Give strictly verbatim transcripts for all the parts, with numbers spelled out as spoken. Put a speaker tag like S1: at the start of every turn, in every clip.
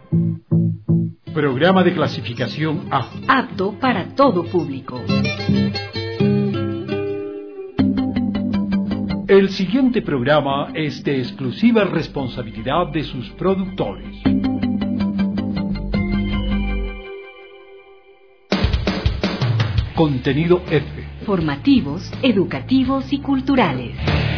S1: Programa de clasificación A.
S2: Apto para todo público.
S1: El siguiente programa es de exclusiva responsabilidad de sus productores. Contenido F.
S2: Formativos, educativos y culturales.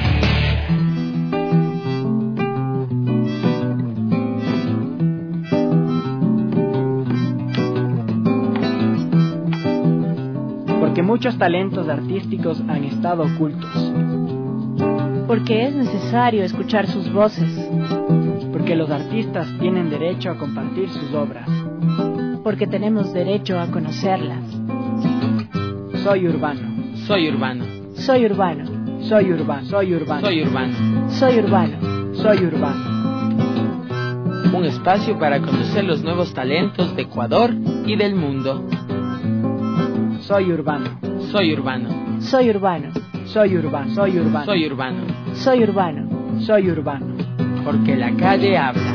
S3: Porque muchos talentos artísticos han estado ocultos.
S4: Porque es necesario escuchar sus voces.
S3: Porque los artistas tienen derecho a compartir sus obras.
S4: Porque tenemos derecho a conocerlas.
S3: Soy urbano.
S5: Soy urbano.
S4: Soy urbano.
S3: Soy urbano. Soy urbano.
S5: Soy urbano.
S4: Soy urbano.
S3: Soy urbano.
S5: Un espacio para conocer los nuevos talentos de Ecuador y del mundo.
S3: Soy urbano.
S5: Soy urbano.
S4: Soy urbano.
S3: Soy urbano. Soy urbano.
S5: Soy urbano.
S4: Soy urbano.
S3: Soy urbano.
S5: Porque la calle habla.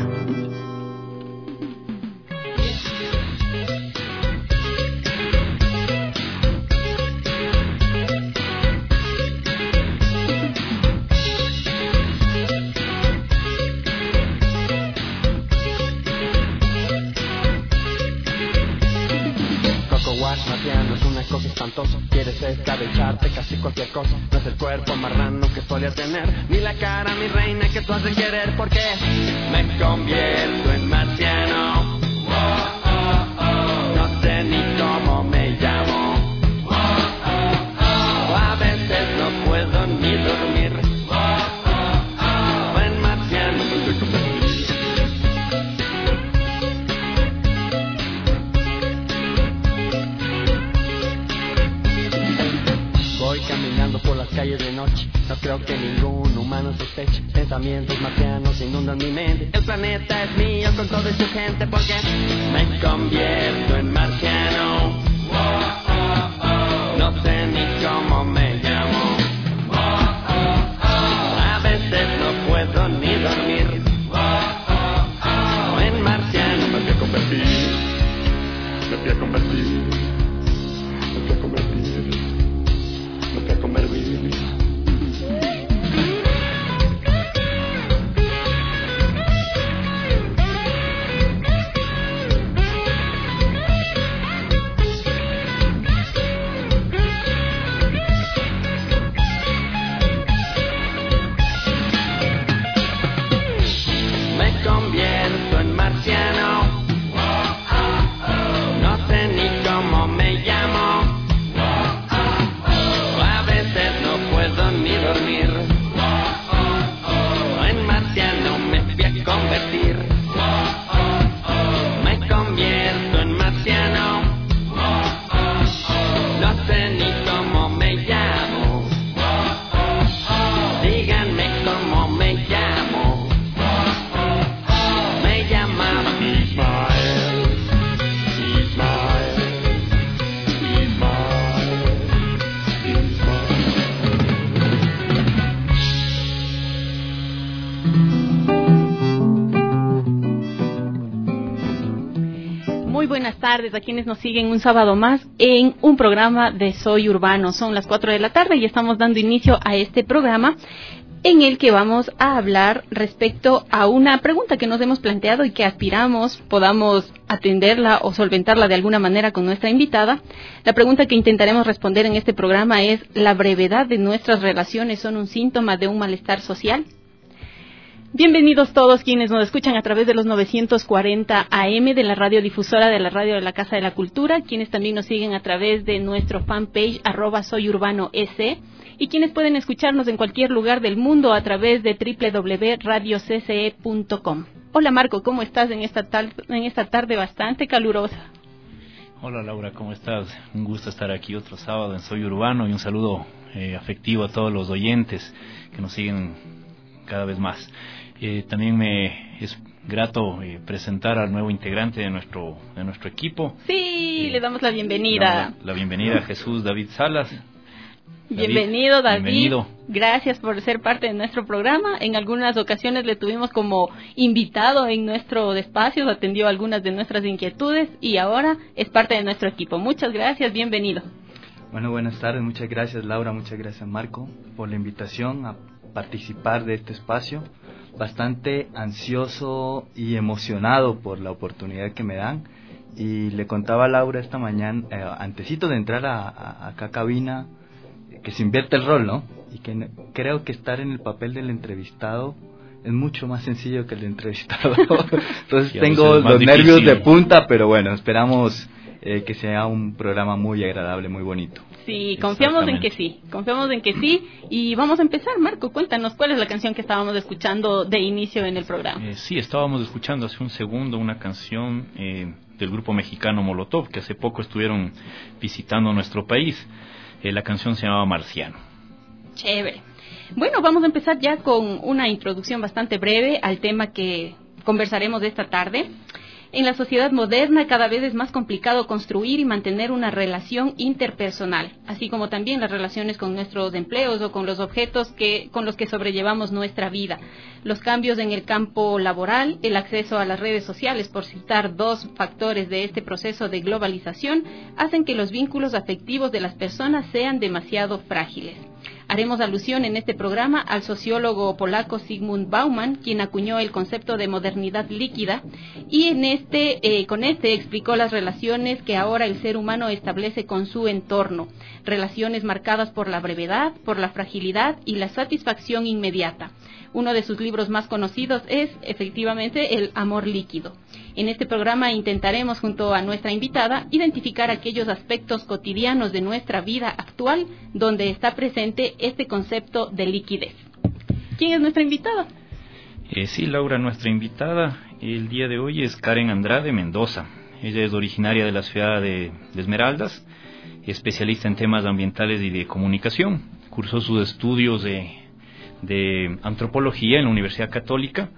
S6: Marciano es una cosa espantosa. Quieres escabecharte casi cualquier cosa. No es el cuerpo marrano que solías tener, ni la cara, mi reina, que tú has de querer. Porque me convierto en marciano. Oh, oh, oh. No sé ni cómo me llamo. Oh, oh, oh. A veces no puedo ni dormir. Oh, oh, oh. En marciano me convertí. Voy caminando por las calles de noche. No creo que ningún humano sospeche. Pensamientos marcianos inundan mi mente. El planeta es mío con toda su gente. Porque me convierto en marciano. Oh, oh, oh. No sé ni cómo me llamo. Oh, oh, oh. A veces no puedo ni dormir. Oh, oh, oh. En marciano me fui a convertir. Me fui a convertir. Me fui a convertir. Me fui a convertir. Me convierto en marciano. Oh, oh, oh. No sé ni cómo me llamo. Oh, oh, oh. A veces no puedo ni dormir. Oh, oh, oh. En marciano me fui a convertir. Oh, oh, oh. Me convierto en marciano. Oh, oh, oh. No sé ni cómo me llamo. Oh, oh, oh. Díganme cómo me llamo. Me llamaba Ismael, Ismael, Ismael,
S7: Ismael. Muy buenas tardes a quienes nos siguen un sábado más en un programa de Soy Urbano. Son las cuatro de la tarde y estamos dando inicio a este programa en el que vamos a hablar respecto a una pregunta que nos hemos planteado y que aspiramos podamos atenderla o solventarla de alguna manera con nuestra invitada. La pregunta que intentaremos responder en este programa es: ¿la brevedad de nuestras relaciones son un síntoma de un malestar social? Bienvenidos todos quienes nos escuchan a través de los novecientos cuarenta A M de la radiodifusora de la Radio de la Casa de la Cultura, quienes también nos siguen a través de nuestro fanpage arroba Soy Urbano S, y quienes pueden escucharnos en cualquier lugar del mundo a través de doble u doble u doble u punto radio c c e punto com. Hola Marco, ¿cómo estás en esta, tar- en esta tarde bastante calurosa?
S8: Hola Laura, ¿cómo estás? Un gusto estar aquí otro sábado en Soy Urbano y un saludo eh, afectivo a todos los oyentes que nos siguen cada vez más. Eh, también me es grato eh, presentar al nuevo integrante de nuestro de nuestro equipo.
S7: Sí,
S8: eh,
S7: le damos la bienvenida.
S8: La, la bienvenida a Jesús David Salas. David.
S7: Bienvenido, David.
S8: Bienvenido.
S7: Gracias por ser parte de nuestro programa. En algunas ocasiones le tuvimos como invitado en nuestro espacio, atendió algunas de nuestras inquietudes y ahora es parte de nuestro equipo. Muchas gracias, bienvenido.
S9: Bueno, buenas tardes, muchas gracias Laura, muchas gracias Marco por la invitación a participar de este espacio. Bastante ansioso y emocionado por la oportunidad que me dan. Y le contaba a Laura esta mañana, eh, antesito de entrar a, a, acá a cabina, que se invierte el rol, ¿no? Y que ne- creo que estar en el papel del entrevistado es mucho más sencillo que el entrevistado. Entonces
S8: sí,
S9: tengo los
S8: difícil.
S9: nervios de punta, pero bueno, esperamos eh, que sea un programa muy agradable, muy bonito.
S7: Sí, confiamos en que sí, confiamos en que sí. Y vamos a empezar, Marco, cuéntanos cuál es la canción que estábamos escuchando de inicio en el programa.
S8: Eh, sí, estábamos escuchando hace un segundo una canción eh, del grupo mexicano Molotov, que hace poco estuvieron visitando nuestro país. Eh, la canción se llamaba Marciano.
S7: Chévere. Bueno, vamos a empezar ya con una introducción bastante breve al tema que conversaremos esta tarde. En la sociedad moderna cada vez es más complicado construir y mantener una relación interpersonal, así como también las relaciones con nuestros empleos o con los objetos que, con los que sobrellevamos nuestra vida. Los cambios en el campo laboral, el acceso a las redes sociales, por citar dos factores de este proceso de globalización, hacen que los vínculos afectivos de las personas sean demasiado frágiles. Haremos alusión en este programa al sociólogo polaco Zygmunt Bauman, quien acuñó el concepto de modernidad líquida, y en este, eh, con este explicó las relaciones que ahora el ser humano establece con su entorno, relaciones marcadas por la brevedad, por la fragilidad y la satisfacción inmediata. Uno de sus libros más conocidos es, efectivamente, El amor líquido. En este programa intentaremos, junto a nuestra invitada, identificar aquellos aspectos cotidianos de nuestra vida actual donde está presente este concepto de liquidez. ¿Quién es nuestra invitada?
S8: Eh, sí, Laura, nuestra invitada el día de hoy es Karen Andrade Mendoza. Ella es originaria de la ciudad de, de Esmeraldas, especialista en temas ambientales y de comunicación. Cursó sus estudios de, de antropología en la Universidad Católica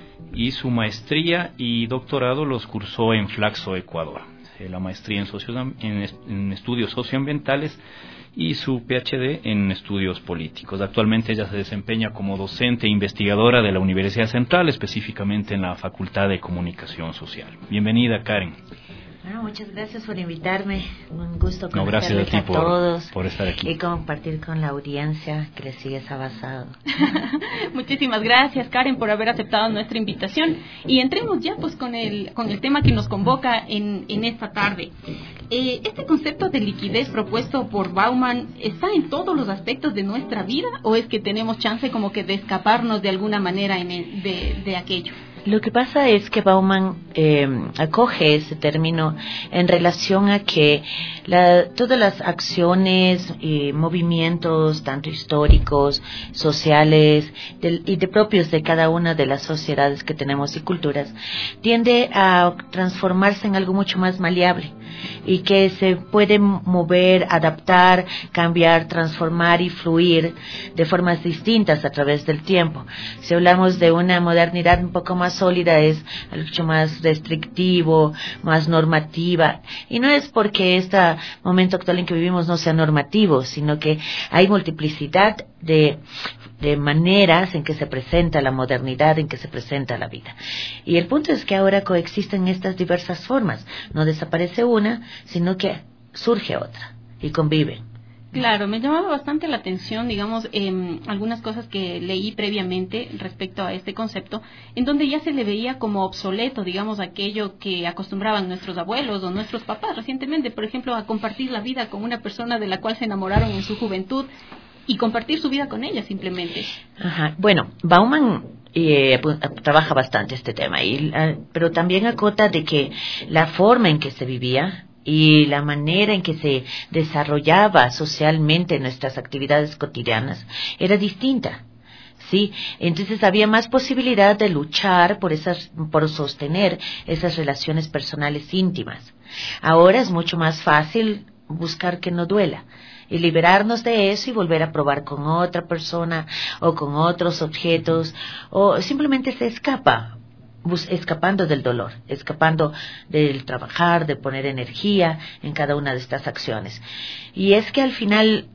S8: y su maestría y doctorado los cursó en Flaxo, Ecuador. Eh, la maestría en, socio, en, en estudios socioambientales y su P H D en estudios políticos. Actualmente ella se desempeña como docente e investigadora de la Universidad Central, específicamente en la Facultad de Comunicación Social. Bienvenida, Karen.
S10: Bueno, muchas gracias por invitarme. Un gusto
S8: no,
S10: conocerles
S8: a, ti
S10: a
S8: por,
S10: todos
S8: por estar aquí
S10: y compartir con la audiencia que les sigue sabasado.
S7: Muchísimas gracias, Karen, por haber aceptado nuestra invitación. Y entremos ya pues con el con el tema que nos convoca en, en esta tarde. Eh, ¿Este concepto de liquidez propuesto por Bauman está en todos los aspectos de nuestra vida o es que tenemos chance como que de escaparnos de alguna manera en el, de, de aquello?
S10: Lo que pasa es que Bauman eh, acoge ese término en relación a que la, todas las acciones y movimientos, tanto históricos, sociales de, y de propios de cada una de las sociedades que tenemos y culturas, tiende a transformarse en algo mucho más maleable y que se puede mover, adaptar, cambiar, transformar y fluir de formas distintas a través del tiempo. Si hablamos de una modernidad un poco más sólida, es mucho más restrictivo, más normativa, y no es porque este momento actual en que vivimos no sea normativo, sino que hay multiplicidad de de maneras en que se presenta la modernidad, en que se presenta la vida. Y el punto es que ahora coexisten estas diversas formas, no desaparece una, sino que surge otra y conviven.
S7: Claro, me llamaba bastante la atención, digamos, eh, algunas cosas que leí previamente respecto a este concepto, en donde ya se le veía como obsoleto, digamos, aquello que acostumbraban nuestros abuelos o nuestros papás recientemente, por ejemplo, a compartir la vida con una persona de la cual se enamoraron en su juventud y compartir su vida con ella simplemente.
S10: Ajá. Bueno, Bauman eh, trabaja bastante este tema, y, uh, pero también acota de que la forma en que se vivía y la manera en que se desarrollaba socialmente nuestras actividades cotidianas era distinta. Sí, entonces había más posibilidad de luchar por esas, por sostener esas relaciones personales íntimas. Ahora es mucho más fácil buscar que no duela y liberarnos de eso y volver a probar con otra persona o con otros objetos, o simplemente se escapa, bus- escapando del dolor, escapando del trabajar, de poner energía en cada una de estas acciones. Y es que al final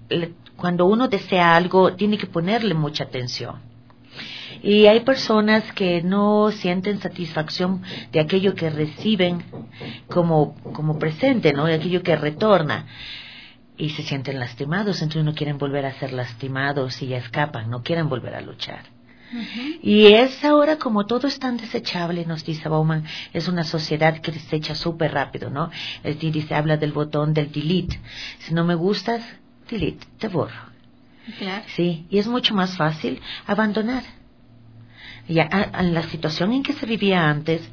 S10: cuando uno desea algo, tiene que ponerle mucha atención. Y hay personas que no sienten satisfacción de aquello que reciben como, como presente, ¿no? De aquello que retorna. Y se sienten lastimados, entonces no quieren volver a ser lastimados y ya escapan, no quieren volver a luchar. Uh-huh. Y es ahora como todo es tan desechable, nos dice Bauman, es una sociedad que desecha súper rápido, ¿no? El dice, habla del botón del delete. Si no me gustas, delete, te borro. Claro. Sí, y es mucho más fácil abandonar. Ya, en la situación en que se vivía antes,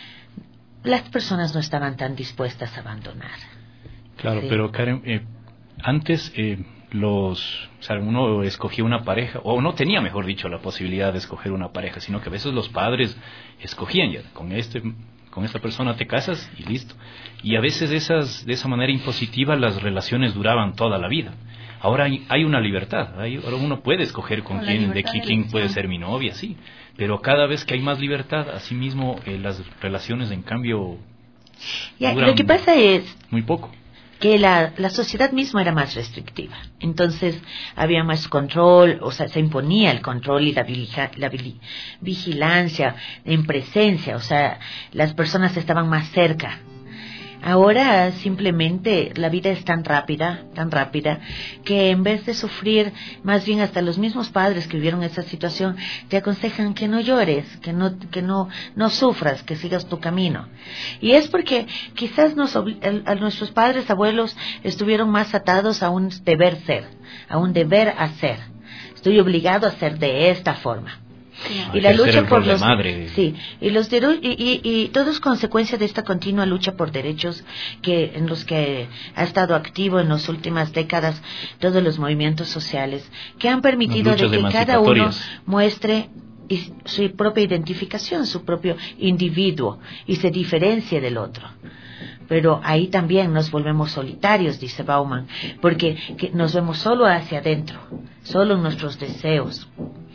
S10: las personas no estaban tan dispuestas a abandonar.
S8: Claro,
S10: sí.
S8: Pero Karen, eh, antes eh, los, o sea, uno escogía una pareja, o no tenía, mejor dicho, la posibilidad de escoger una pareja, sino que a veces los padres escogían ya, con este, con esta persona te casas y listo. Y a veces esas, de esa manera impositiva las relaciones duraban toda la vida. Ahora hay, hay una libertad, hay, ahora uno puede escoger con, con quién, de quién, quién puede ser mi novia, sí. Pero cada vez que hay más libertad, asimismo eh, las relaciones en cambio
S10: ya, duran lo que pasa es
S8: muy poco.
S10: Que la, la sociedad misma era más restrictiva, entonces había más control, o sea, se imponía el control y la, vigila, la vigilancia en presencia, o sea, las personas estaban más cerca. Ahora simplemente la vida es tan rápida, tan rápida, que en vez de sufrir, más bien hasta los mismos padres que vivieron esa situación te aconsejan que no llores, que no, que no, no sufras, que sigas tu camino. Y es porque quizás nos, a nuestros padres, abuelos, estuvieron más atados a un deber ser, a un deber hacer. Estoy obligado a ser de esta forma.
S8: Sí.
S10: Y la lucha por los
S8: madre.
S10: sí y los y, y, y todo es consecuencia de esta continua lucha por derechos que en los que ha estado activo en las últimas décadas todos los movimientos sociales que han permitido de que cada uno muestre su propia identificación, su propio individuo y se diferencie del otro. Pero ahí también nos volvemos solitarios, dice Bauman, porque que nos vemos solo hacia adentro, solo en nuestros deseos.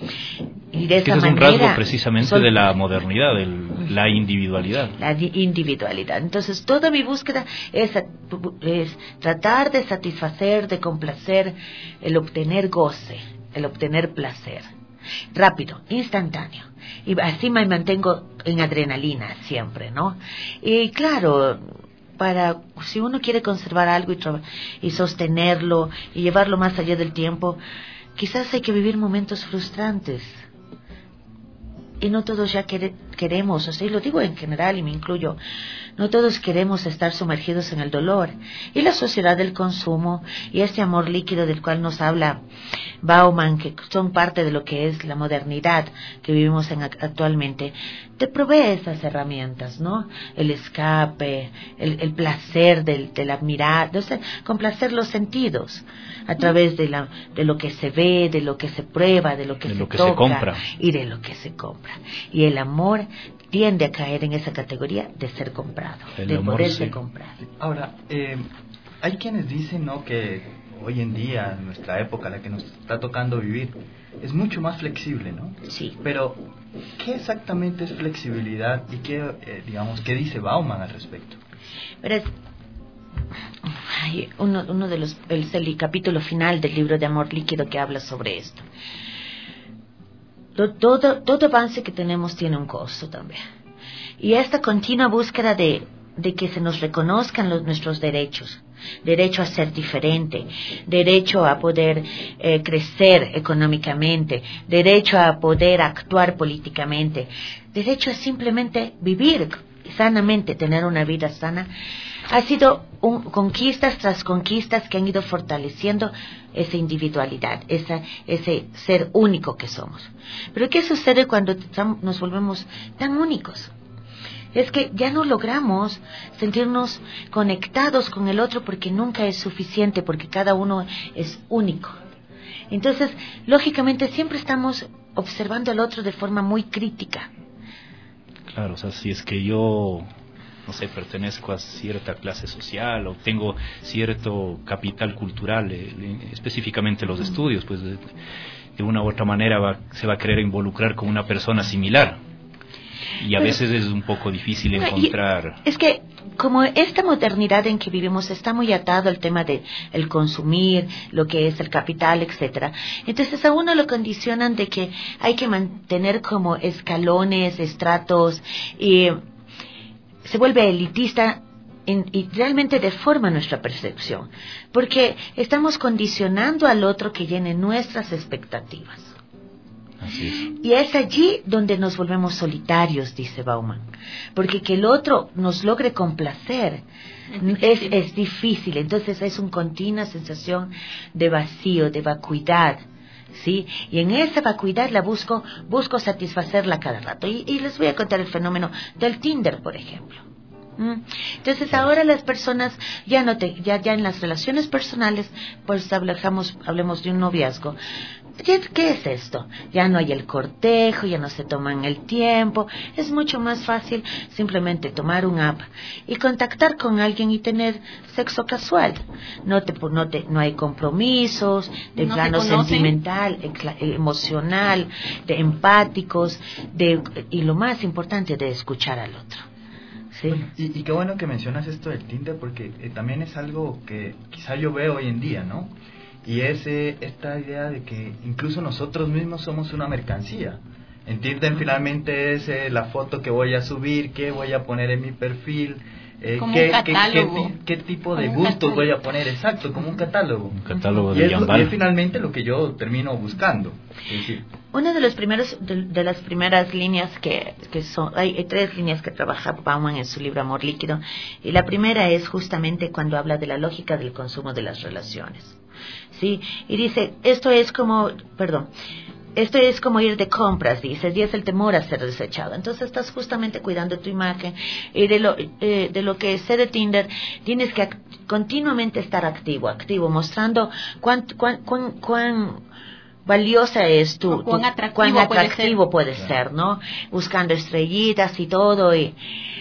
S10: Y de esa
S8: ese es
S10: manera,
S8: un rasgo precisamente sol... de la modernidad, de la individualidad.
S10: La individualidad. Entonces, toda mi búsqueda es, es tratar de satisfacer, de complacer, el obtener goce, el obtener placer. Rápido, instantáneo. Y así me mantengo en adrenalina siempre, ¿no? Y claro, para si uno quiere conservar algo y, y sostenerlo y llevarlo más allá del tiempo, quizás hay que vivir momentos frustrantes. Y no todos ya quere, queremos, o sea, y lo digo en general y me incluyo, no todos queremos estar sumergidos en el dolor. Y la sociedad del consumo y este amor líquido del cual nos habla Bauman, que son parte de lo que es la modernidad que vivimos en, actualmente, te provee esas herramientas, ¿no? El escape, el, el placer del, de la mirada, o sea, complacer los sentidos a través de, la, de lo que se ve, de lo que se prueba, de lo que,
S8: de
S10: se,
S8: lo que
S10: toca
S8: se compra
S10: y de lo que se compra. Y el amor tiende a caer en esa categoría de ser comprado, el de poder ser sí. comprado.
S9: Ahora, eh, hay quienes dicen, ¿no?, que hoy en día, en nuestra época, la que nos está tocando vivir, es mucho más flexible, ¿no?
S10: Sí.
S9: Pero, ¿qué exactamente es flexibilidad y qué, eh, digamos, qué dice Bauman al respecto?
S10: Pero es, hay uno, uno de los, el, el capítulo final del libro de Amor Líquido que habla sobre esto. Todo, todo avance que tenemos tiene un costo también. Y esta continua búsqueda de, de que se nos reconozcan los, nuestros derechos, derecho a ser diferente, derecho a poder eh, crecer económicamente, derecho a poder actuar políticamente, derecho a simplemente vivir sanamente, tener una vida sana, ha sido un, conquistas tras conquistas que han ido fortaleciendo esa individualidad, esa, ese ser único que somos. Pero ¿qué sucede cuando nos volvemos tan únicos? Es que ya no logramos sentirnos conectados con el otro porque nunca es suficiente, porque cada uno es único. Entonces, lógicamente, siempre estamos observando al otro de forma muy crítica.
S8: Claro, o sea, si es que yo, no sé, pertenezco a cierta clase social o tengo cierto capital cultural, eh, específicamente los estudios, pues de, de una u otra manera va, se va a querer involucrar con una persona similar. y a veces es un poco difícil encontrar.
S10: Es que como esta modernidad en que vivimos está muy atado al tema de el consumir, lo que es el capital, etcétera. Entonces a uno lo condicionan de que hay que mantener como escalones, estratos, y se vuelve elitista en, y realmente deforma nuestra percepción, porque estamos condicionando al otro que llene nuestras expectativas.
S8: Así es.
S10: Y es allí donde nos volvemos solitarios, dice Bauman, porque que el otro nos logre complacer es, es, es difícil, entonces es una continua sensación de vacío, de vacuidad, ¿sí? Y en esa vacuidad la busco, busco satisfacerla cada rato. Y, y les voy a contar el fenómeno del Tinder, por ejemplo. ¿Mm? Entonces ahora las personas ya no te, ya, ya en las relaciones personales, pues hablamos, hablemos de un noviazgo. ¿Qué es esto? Ya no hay el cortejo, ya no se toman el tiempo, es mucho más fácil simplemente tomar un app y contactar con alguien y tener sexo casual. No te, no te, no hay compromisos de
S7: no
S10: plano sentimental, emocional, de empáticos, de, y lo más importante, de escuchar al otro. ¿Sí?
S9: Bueno, y, y qué bueno que mencionas esto del Tinder, porque eh, también es algo que quizá yo veo hoy en día, ¿no? Y es eh, esta idea de que incluso nosotros mismos somos una mercancía. En Tinder finalmente es eh, la foto que voy a subir, qué voy a poner en mi perfil, eh, qué, qué, qué, qué tipo de gustos voy a poner, exacto, como un catálogo.
S8: Un catálogo
S9: y
S8: de
S9: es,
S8: Jambal.
S9: Y es finalmente lo que yo termino buscando. Es decir,
S10: una de los primeros de, de las primeras líneas que, que son hay, hay tres líneas que trabaja Bauman en su libro Amor Líquido, y la primera es justamente cuando habla de la lógica del consumo de las relaciones. Sí, y dice, esto es como, perdón, esto es como ir de compras, dice, y es el temor a ser desechado. Entonces estás justamente cuidando tu imagen, y de lo, eh, de lo que sé de Tinder, tienes que continuamente estar activo, activo, mostrando cuán, cuán, cuán, cuán valiosa es tu,
S7: cuán
S10: tu,
S7: atractivo,
S10: cuán atractivo
S7: puede
S10: puede
S7: ser,
S10: ser, ¿no? Buscando estrellitas y todo, y,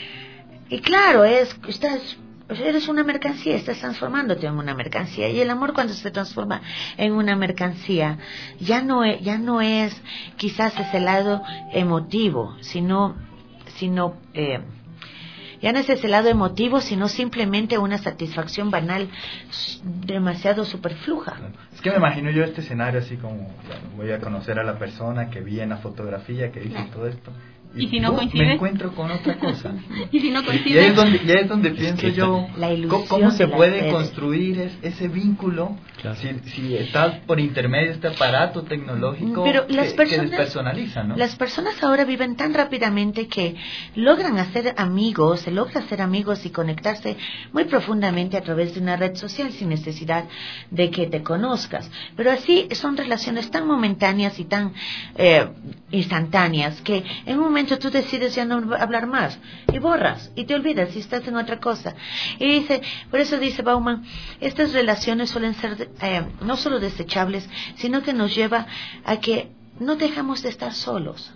S10: y claro, es, estás... eres una mercancía, estás transformándote en una mercancía, y el amor cuando se transforma en una mercancía ya no es, ya no es quizás ese lado emotivo, sino sino eh, ya no es ese lado emotivo, sino simplemente una satisfacción banal demasiado superfluja.
S9: es que me imagino yo este escenario así como, bueno, voy a conocer a la persona que vi en la fotografía, que dice claro. todo esto.
S7: Y, ¿Y si no
S9: uh,
S7: coincide?
S9: Me encuentro con otra cosa.
S7: Y si no coincide.
S9: Y ahí es donde, y ahí es donde pienso
S10: es
S9: yo, ¿cómo, cómo se puede redes. construir es, ese vínculo claro. si, si está por intermedio de este aparato tecnológico
S10: Pero
S9: que,
S10: las personas,
S9: que despersonaliza, ¿no?
S10: Las personas ahora viven tan rápidamente que logran hacer amigos, se logra hacer amigos y conectarse muy profundamente a través de una red social sin necesidad de que te conozcas. Pero así son relaciones tan momentáneas y tan eh, instantáneas que en un momento tú decides ya no hablar más y borras y te olvidas y estás en otra cosa. Y dice, por eso dice Bauman, estas relaciones suelen ser eh, no solo desechables, sino que nos lleva a que no dejamos de estar solos.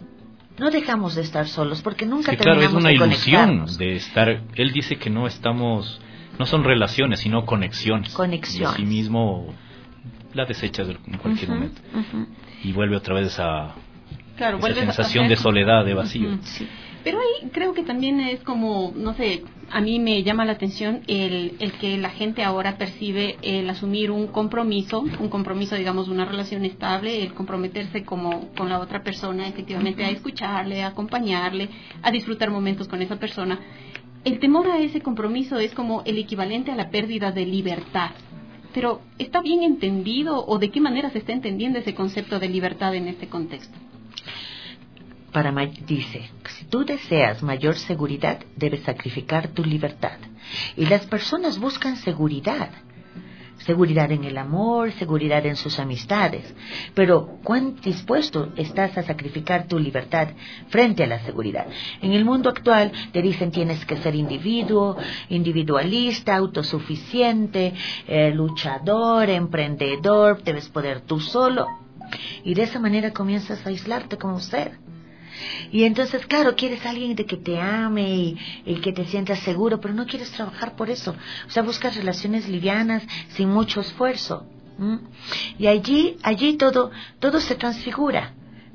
S10: No dejamos de estar solos porque nunca
S8: sí, claro,
S10: terminamos
S8: de
S10: de
S8: conectarnos. Claro, es una ilusión
S10: conectarnos.
S8: de estar. Él dice que no estamos, no son relaciones, sino conexiones.
S10: Conexiones.
S8: Y así mismo la desechas en cualquier uh-huh, momento uh-huh. y vuelve otra vez a
S7: Claro,
S8: esa sensación a de soledad, de vacío.
S7: Uh-huh, sí. Pero ahí creo que también es como, no sé, a mí me llama la atención el, el que la gente ahora percibe el asumir un compromiso, un compromiso, digamos, una relación estable, el comprometerse como con la otra persona, efectivamente, uh-huh. a escucharle, a acompañarle, a disfrutar momentos con esa persona. El temor a ese compromiso es como el equivalente a la pérdida de libertad. Pero, ¿está bien entendido o de qué manera se está entendiendo ese concepto de libertad en este contexto?
S10: Para dice, si tú deseas mayor seguridad, debes sacrificar tu libertad. Y las personas buscan seguridad. Seguridad en el amor, seguridad en sus amistades. Pero, ¿cuán dispuesto estás a sacrificar tu libertad frente a la seguridad? En el mundo actual te dicen tienes que ser individuo, individualista, autosuficiente, eh, luchador, emprendedor, debes poder tú solo. Y de esa manera comienzas a aislarte como ser. Y entonces, claro, quieres a alguien de que te ame y, y que te sientas seguro, pero no quieres trabajar por eso. O sea, buscas relaciones livianas, sin mucho esfuerzo. ¿Mm? Y allí, allí todo, todo se transfigura.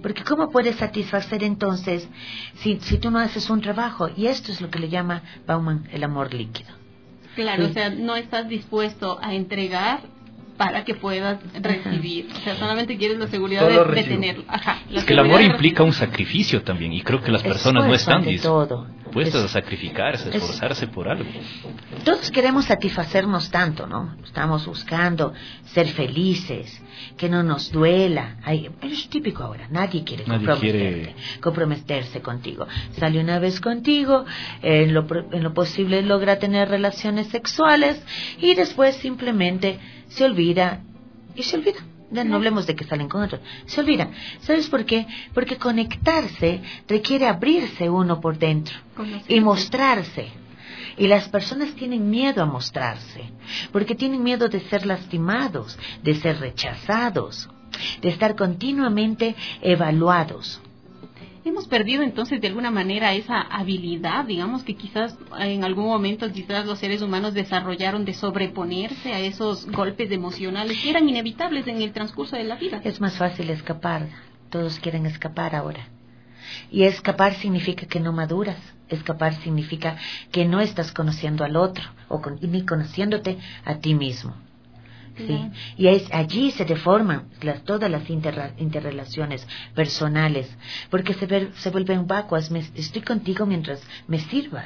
S10: Porque ¿cómo puedes satisfacer entonces si, si tú no haces un trabajo? Y esto es lo que le llama Bauman el amor líquido.
S7: Claro,
S10: sí.
S7: O sea, no estás dispuesto a entregar para que puedas recibir. Ajá. O sea, solamente quieres la seguridad de, de tenerlo. Ajá, la
S8: es que el amor implica un sacrificio también, y creo que las personas no están dispuestas a sacrificarse, a esforzarse por algo.
S10: Todos queremos satisfacernos tanto, ¿no? Estamos buscando ser felices, que no nos duela. Ay, es típico ahora, nadie quiere
S8: nadie
S10: comprometerse, quiere... comprometerse contigo. Sale una vez contigo, eh, en, lo, en lo posible logra tener relaciones sexuales y después simplemente se olvida y se olvida. Ya no hablemos de que salen con otros, se olvidan. ¿Sabes por qué? Porque conectarse requiere abrirse uno por dentro y mostrarse. Y las personas tienen miedo a mostrarse, porque tienen miedo de ser lastimados, de ser rechazados, de estar continuamente evaluados.
S7: Hemos perdido entonces de alguna manera esa habilidad, digamos que quizás en algún momento quizás los seres humanos desarrollaron de sobreponerse a esos golpes emocionales que eran inevitables en el transcurso de la vida.
S10: Es más fácil escapar, todos quieren escapar ahora. Y escapar significa que no maduras, escapar significa que no estás conociendo al otro, o con, ni conociéndote a ti mismo. ¿Sí? Uh-huh. Y es, allí se deforman las, todas las inter, interrelaciones personales, porque se, ver, se vuelven vacuas. Me, estoy contigo mientras me sirvas.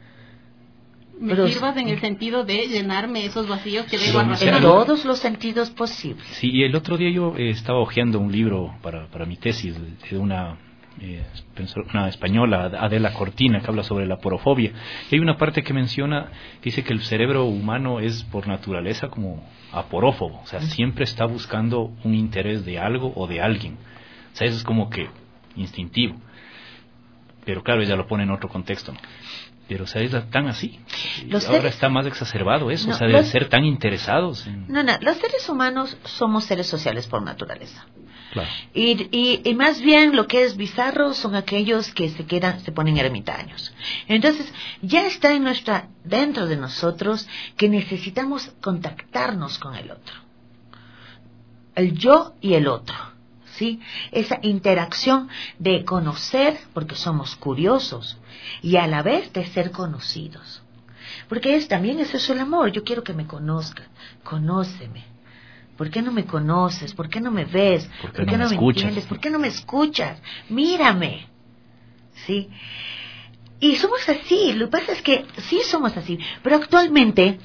S7: Me Pero, sirvas en el sentido de llenarme esos vacíos que debo arrastrar.
S10: En todos los sentidos posibles.
S8: Sí, y el otro día yo eh, estaba hojeando un libro para, para mi tesis de una... Eh, una española, Adela Cortina, que habla sobre la porofobia. Y hay una parte que menciona, que dice que el cerebro humano es por naturaleza como aporófobo, o sea, siempre está buscando un interés de algo o de alguien. O sea, eso es como que instintivo. Pero claro, ella lo pone en otro contexto, ¿no? Pero, o sea, es tan así. Los ahora seres... está más exacerbado eso, no, o sea, de los... ser tan interesados. En...
S10: No, no, los seres humanos somos seres sociales por naturaleza.
S8: Claro.
S10: Y, y, y más bien lo que es bizarro son aquellos que se quedan, se ponen ermitaños. Entonces, ya está en nuestra, dentro de nosotros que necesitamos contactarnos con el otro. El yo y el otro. ¿Sí? Esa interacción de conocer, porque somos curiosos, y a la vez de ser conocidos. Porque es, también es eso el amor. Yo quiero que me conozcan, conóceme. ¿Por qué no me conoces? ¿Por qué no me ves?
S8: ¿Por qué,
S10: ¿Por qué
S8: no,
S10: no
S8: me,
S10: me entiendes? ¿Por qué no me escuchas? Mírame. ¿Sí? Y somos así. Lo que pasa es que sí somos así, pero actualmente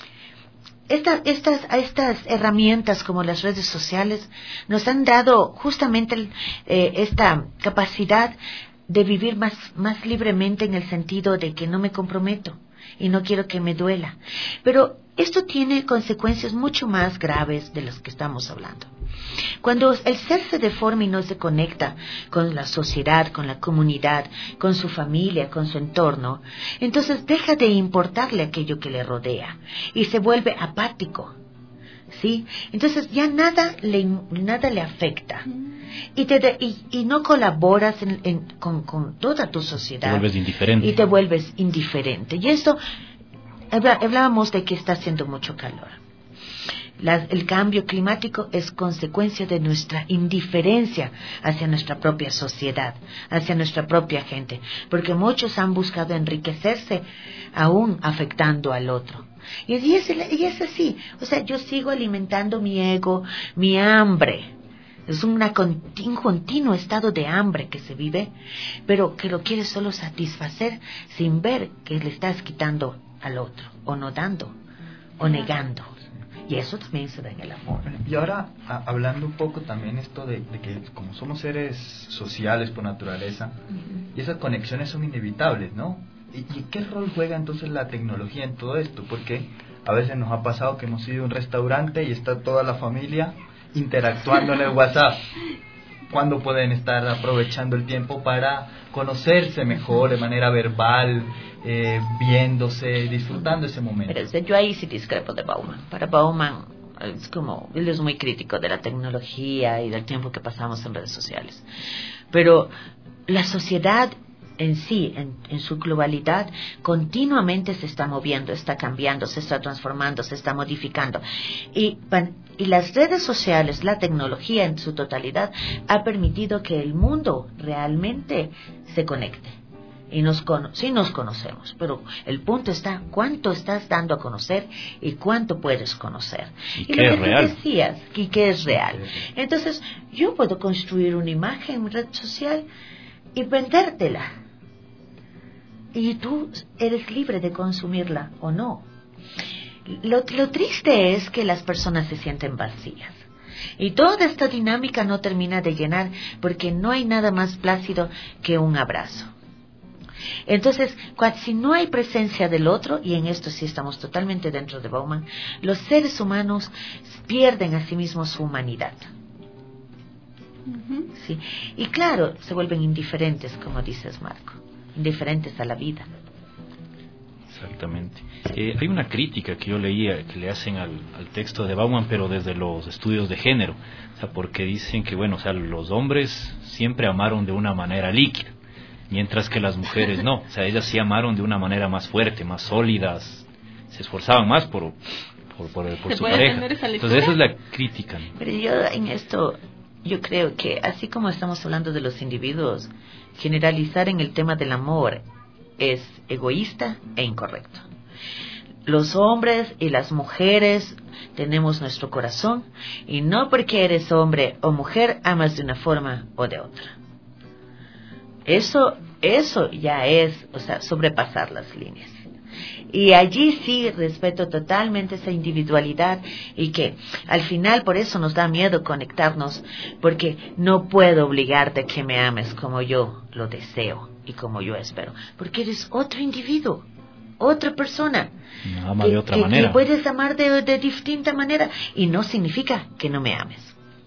S10: Esta, estas, estas herramientas como las redes sociales nos han dado justamente el, eh, esta capacidad de vivir más, más libremente, en el sentido de que no me comprometo y no quiero que me duela. Pero esto tiene consecuencias mucho más graves de las que estamos hablando. Cuando el ser se deforma y no se conecta con la sociedad, con la comunidad, con su familia, con su entorno, entonces deja de importarle aquello que le rodea y se vuelve apático, ¿sí? Entonces ya nada le, nada le afecta y, te de, y, y no colaboras en, en, con, con toda tu sociedad.
S8: Te vuelves indiferente.
S10: Y te vuelves indiferente. Y esto, hablábamos de que está haciendo mucho calor. La, el cambio climático es consecuencia de nuestra indiferencia hacia nuestra propia sociedad, hacia nuestra propia gente, porque muchos han buscado enriquecerse aún afectando al otro. Y, y, es, y es así, o sea, yo sigo alimentando mi ego, mi hambre. Es una, un continuo estado de hambre que se vive, pero que lo quieres solo satisfacer sin ver que le estás quitando al otro, o no dando, o negando. Y eso también se da en el amor.
S9: Y ahora, a, hablando un poco también esto de, de que como somos seres sociales por naturaleza, uh-huh. y esas conexiones son inevitables, ¿no? ¿Y, ¿Y qué rol juega entonces la tecnología en todo esto? Porque a veces nos ha pasado que hemos ido a un restaurante y está toda la familia interactuando en el WhatsApp. ¿Cuándo pueden estar aprovechando el tiempo para conocerse mejor de manera verbal, eh, viéndose, disfrutando ese momento?
S10: Pero yo ahí sí discrepo de Bauman. Para Bauman es como, él es muy crítico de la tecnología y del tiempo que pasamos en redes sociales. Pero la sociedad en sí, en, en su globalidad, continuamente se está moviendo, está cambiando, se está transformando, se está modificando. Y, y las redes sociales, la tecnología en su totalidad, ha permitido que el mundo realmente se conecte. Y nos cono- sí nos conocemos, pero el punto está cuánto estás dando a conocer y cuánto puedes conocer.
S8: Y,
S10: y
S8: qué
S10: lo que
S8: es real.
S10: tú decías, y qué es real. Entonces, yo puedo construir una imagen en red social y vendértela. Y tú eres libre de consumirla o no. Lo, lo triste es que las personas se sienten vacías. Y toda esta dinámica no termina de llenar porque no hay nada más plácido que un abrazo. Entonces, si no hay presencia del otro, y en esto sí estamos totalmente dentro de Bauman, los seres humanos pierden a sí mismos su humanidad. Uh-huh. ¿Sí? Y claro, se vuelven indiferentes, como dices, Marco, indiferentes a la vida.
S8: Exactamente. Eh, hay una crítica que yo leía que le hacen al, al texto de Bauman, pero desde los estudios de género, o sea, porque dicen que, bueno, o sea, los hombres siempre amaron de una manera líquida, mientras que las mujeres no, o sea, ellas sí amaron de una manera más fuerte, más sólidas, se esforzaban más por, por, por, por su pareja. Entonces esa es la crítica, ¿no?
S10: Pero yo en esto, yo creo que así como estamos hablando de los individuos, generalizar en el tema del amor es egoísta e incorrecto. Los hombres y las mujeres tenemos nuestro corazón y no porque eres hombre o mujer amas de una forma o de otra. Eso, eso ya es, o sea, sobrepasar las líneas. Y allí sí respeto totalmente esa individualidad y que al final por eso nos da miedo conectarnos, porque no puedo obligarte a que me ames como yo lo deseo y como yo espero, porque eres otro individuo, otra persona.
S8: Me ama de otra
S10: que,
S8: manera.
S10: Que puedes amar de, de distinta manera y no significa que no me ames.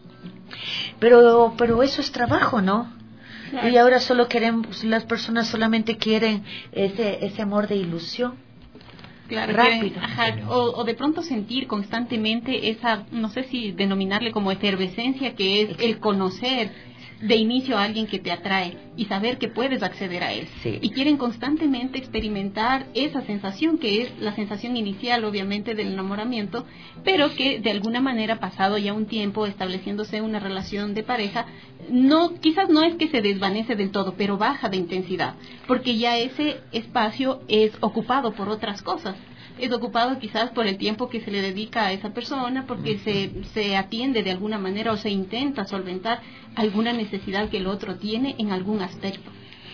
S10: Pero, pero eso es trabajo, ¿no? Claro. Y ahora solo queremos, las personas solamente quieren ese, ese amor de ilusión.
S7: Claro,
S10: rápido.
S7: Quieren, ajá, o, o de pronto sentir constantemente esa, no sé si denominarle como efervescencia, que es el conocer de inicio a alguien que te atrae y saber que puedes acceder a él.
S10: Sí.
S7: Y quieren constantemente experimentar esa sensación que es la sensación inicial, obviamente, del enamoramiento, pero que de alguna manera, pasado ya un tiempo, estableciéndose una relación de pareja, no, quizás no es que se desvanece del todo, pero baja de intensidad, porque ya ese espacio es ocupado por otras cosas. Es ocupado quizás por el tiempo que se le dedica a esa persona, porque se, se atiende de alguna manera o se intenta solventar alguna necesidad que el otro tiene en algún aspecto.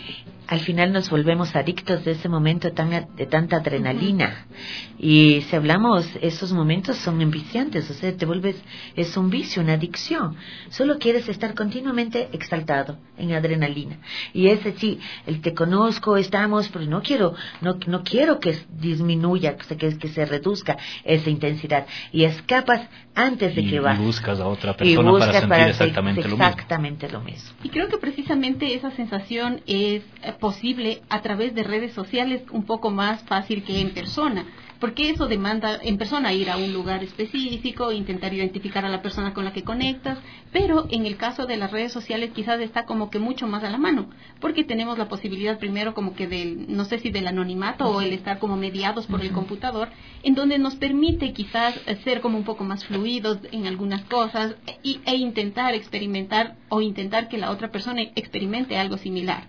S10: Al final nos volvemos adictos de ese momento tan, de tanta adrenalina. Uh-huh. Y si hablamos, esos momentos son enviciantes, o sea, te vuelves, es un vicio, una adicción. Solo quieres estar continuamente exaltado en adrenalina. Y es así, el te conozco, estamos, pero no quiero, no, no quiero que disminuya, que, que se reduzca esa intensidad. Y escapas antes de
S8: y,
S10: que va.
S8: Y buscas a otra persona para sentir
S10: para
S8: exactamente,
S10: exactamente
S8: lo,
S10: mismo. lo mismo.
S7: Y creo que precisamente esa sensación es posible a través de redes sociales un poco más fácil que en persona, porque eso demanda en persona ir a un lugar específico, intentar identificar a la persona con la que conectas, pero en el caso de las redes sociales quizás está como que mucho más a la mano, porque tenemos la posibilidad primero como que del, no sé si del anonimato o el estar como mediados por uh-huh. el computador, en donde nos permite quizás ser como un poco más fluidos en algunas cosas y, e intentar experimentar o intentar que la otra persona experimente algo similar.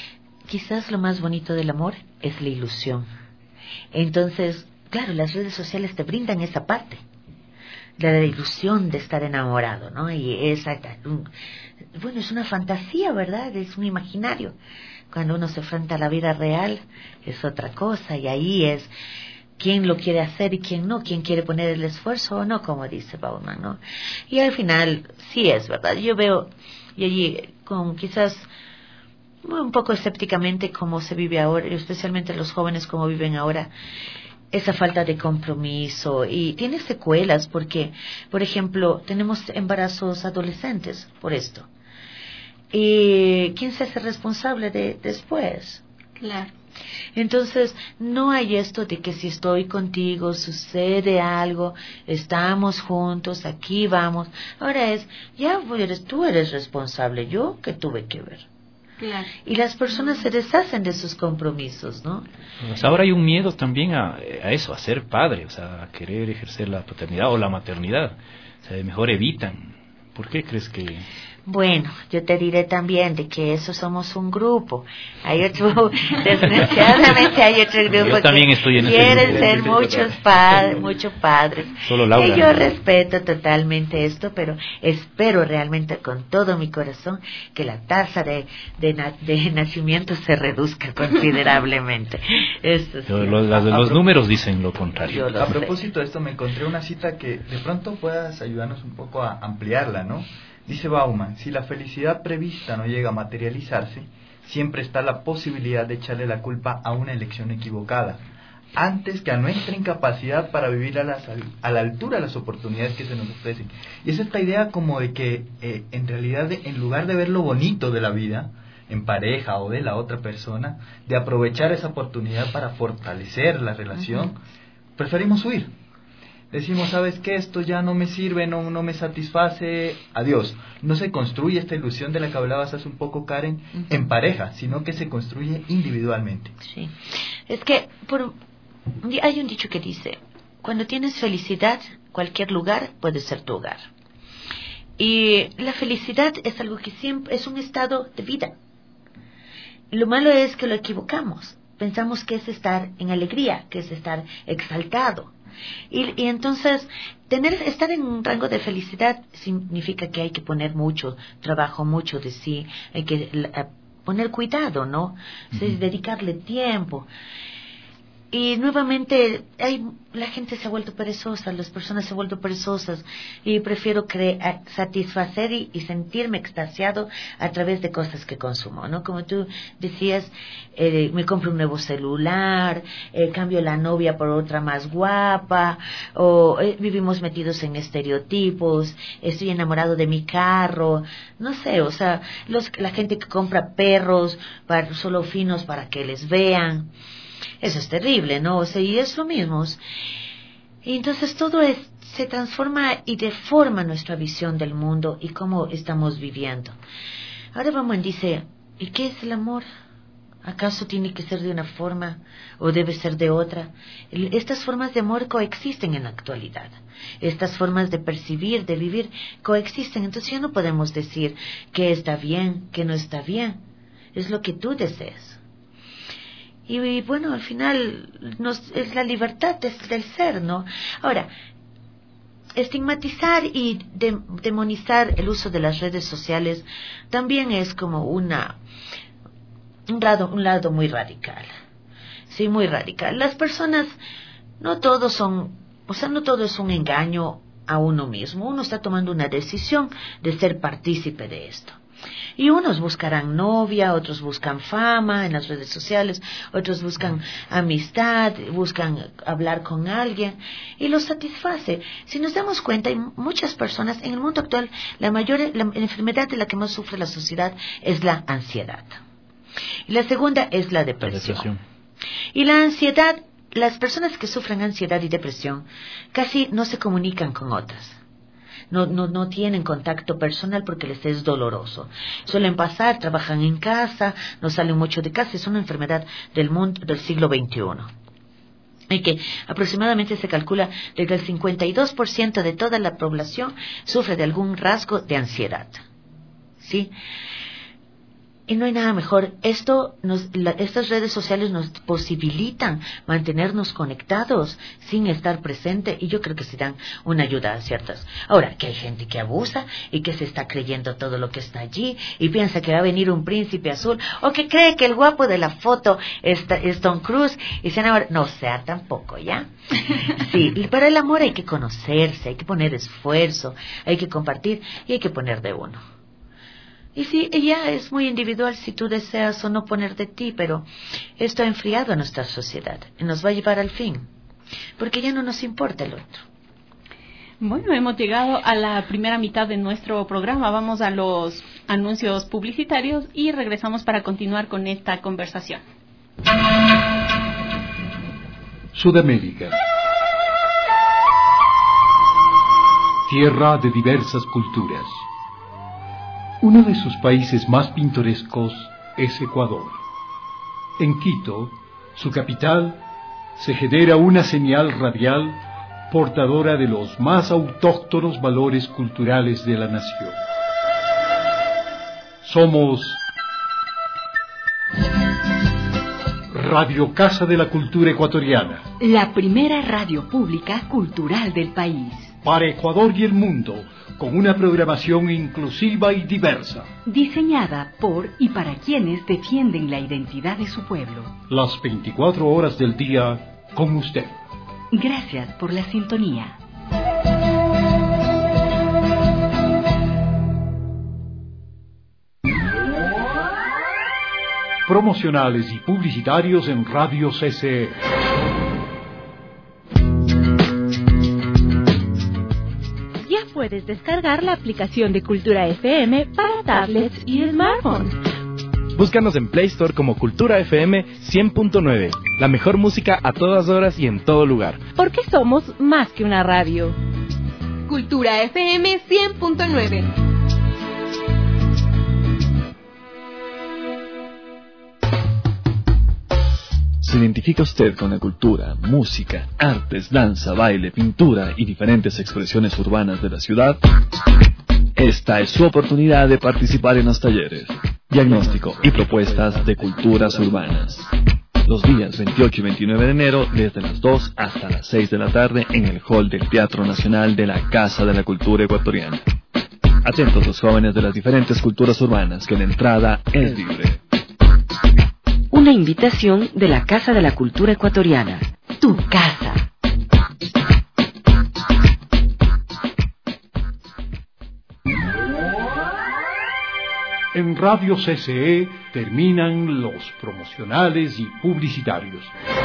S10: Quizás lo más bonito del amor es la ilusión. Entonces, claro, las redes sociales te brindan esa parte, de la ilusión de estar enamorado, ¿no? Y esa, bueno, es una fantasía, ¿verdad? Es un imaginario. Cuando uno se enfrenta a la vida real, es otra cosa, y ahí es quién lo quiere hacer y quién no, quién quiere poner el esfuerzo o no, como dice Bauman, ¿no? Y al final, sí es verdad. Yo veo, y allí, con quizás un poco escépticamente cómo se vive ahora, especialmente los jóvenes cómo viven ahora, esa falta de compromiso, y tiene secuelas porque, por ejemplo, tenemos embarazos adolescentes por esto. ¿Y quién se hace responsable de después?
S7: Claro.
S10: Entonces, no hay esto de que si estoy contigo, sucede algo, estamos juntos, aquí vamos. Ahora es, ya eres, tú eres responsable, yo que tuve que ver. Claro. Y las personas se deshacen de sus compromisos, ¿no?
S8: Pues ahora hay un miedo también a, a eso, a ser padre, o sea, a querer ejercer la paternidad o la maternidad. O sea, mejor evitan. ¿Por qué crees que...?
S10: Bueno, yo te diré también de que eso somos un grupo. Hay otro, desgraciadamente hay otro grupo
S8: yo también estoy en
S10: que quieren
S8: ese
S10: ser muchos padres, muchos padres.
S8: Solo Laura.
S10: Y yo respeto totalmente esto, pero espero realmente con todo mi corazón que la tasa de, de, na, de nacimiento se reduzca considerablemente. Esto sí.
S8: Los, los, los números dicen lo contrario.
S9: A propósito de esto, me encontré una cita que de pronto puedas ayudarnos un poco a ampliarla, ¿no? Dice Bauman, si la felicidad prevista no llega a materializarse, siempre está la posibilidad de echarle la culpa a una elección equivocada, antes que a nuestra incapacidad para vivir a, las, a la altura de las oportunidades que se nos ofrecen. Y es esta idea como de que eh, en realidad de, en lugar de ver lo bonito de la vida, en pareja o de la otra persona, de aprovechar esa oportunidad para fortalecer la relación, uh-huh. preferimos huir. Decimos, ¿sabes qué? Esto ya no me sirve, no, no me satisface, adiós. No se construye esta ilusión de la que hablabas hace un poco, Karen, uh-huh. en pareja, sino que se construye individualmente.
S10: Sí, es que por, hay un dicho que dice, cuando tienes felicidad, cualquier lugar puede ser tu hogar. Y la felicidad es algo que siempre es un estado de vida. Lo malo es que lo equivocamos. Pensamos que es estar en alegría, que es estar exaltado. Y, y entonces, tener estar en un rango de felicidad significa que hay que poner mucho trabajo, mucho de sí, hay que la, poner cuidado, ¿no? Uh-huh. Es dedicarle tiempo. Y nuevamente, hay, la gente se ha vuelto perezosa, las personas se han vuelto perezosas, y prefiero cre- satisfacer y, y sentirme extasiado a través de cosas que consumo, ¿no? Como tú decías, eh, me compro un nuevo celular, eh, cambio la novia por otra más guapa, o eh, vivimos metidos en estereotipos, estoy enamorado de mi carro, no sé, o sea, los, la gente que compra perros para, solo finos para que les vean. Eso es terrible, ¿no? O sea, y es lo mismo. Y entonces todo es, se transforma y deforma nuestra visión del mundo y cómo estamos viviendo. Ahora Bauman dice, ¿y qué es el amor? ¿Acaso tiene que ser de una forma o debe ser de otra? Estas formas de amor coexisten en la actualidad. Estas formas de percibir, de vivir, coexisten. Entonces ya no podemos decir qué está bien, qué no está bien. Es lo que tú deseas. Y, y bueno, al final nos, es la libertad del, del ser, ¿no? Ahora, estigmatizar y de, demonizar el uso de las redes sociales también es como una un lado, un lado muy radical. Sí, muy radical. Las personas, no todos son, o sea, no todo es un engaño a uno mismo. Uno está tomando una decisión de ser partícipe de esto. Y unos buscarán novia, otros buscan fama en las redes sociales, otros buscan amistad, buscan hablar con alguien y los satisface. Si nos damos cuenta, hay muchas personas en el mundo actual, la mayor la, la enfermedad de la que más sufre la sociedad es la ansiedad. Y la segunda es la depresión. La depresión. Y la ansiedad, las personas que sufren ansiedad y depresión casi no se comunican con otras. No, no, no tienen contacto personal porque les es doloroso. Suelen pasar, trabajan en casa, no salen mucho de casa. Es una enfermedad del mundo del siglo veintiuno. Y que aproximadamente se calcula que el cincuenta y dos por ciento de toda la población sufre de algún rasgo de ansiedad. ¿Sí? Y no hay nada mejor. Esto nos, la, estas redes sociales nos posibilitan mantenernos conectados sin estar presente, y yo creo que sí dan una ayuda a ciertas. Ahora, que hay gente que abusa y que se está creyendo todo lo que está allí y piensa que va a venir un príncipe azul, o que cree que el guapo de la foto es, es Tom Cruise y se enamora. No sea tampoco, ¿ya? Sí, para el amor hay que conocerse, hay que poner esfuerzo, hay que compartir y hay que poner de uno. Y sí, ya es muy individual si tú deseas o no poner de ti, pero esto ha enfriado a nuestra sociedad y nos va a llevar al fin, porque ya no nos importa el otro.
S7: Bueno, hemos llegado a la primera mitad de nuestro programa. Vamos a los anuncios publicitarios y regresamos para continuar con esta conversación.
S1: Sudamérica. Tierra de diversas culturas. Uno de sus países más pintorescos es Ecuador. En Quito, su capital, se genera una señal radial portadora de los más autóctonos valores culturales de la nación. Somos Radio Casa de la Cultura Ecuatoriana,
S2: la primera radio pública cultural del país.
S1: Para Ecuador y el mundo, con una programación inclusiva y diversa.
S2: Diseñada por y para quienes defienden la identidad de su pueblo.
S1: Las veinticuatro horas del día con usted.
S2: Gracias por la sintonía.
S1: Promocionales y publicitarios en Radio C C E.
S4: Ya puedes descargar la aplicación de Cultura F M para tablets y smartphones.
S11: Búscanos en Play Store como Cultura F M cien punto nueve. La mejor música a todas horas y en todo lugar.
S4: Porque somos más que una radio.
S12: Cultura F M cien punto nueve.
S13: ¿Se identifica usted con la cultura, música, artes, danza, baile, pintura y diferentes expresiones urbanas de la ciudad? Esta es su oportunidad de participar en los talleres, diagnóstico y propuestas de culturas urbanas. Los días veintiocho y veintinueve de enero, desde las dos hasta las seis de la tarde, en el hall del Teatro Nacional de la Casa de la Cultura Ecuatoriana. Atentos los jóvenes de las diferentes culturas urbanas, que la entrada es libre.
S2: Una invitación de la Casa de la Cultura Ecuatoriana. Tu casa.
S1: En Radio C C E terminan los promocionales y publicitarios.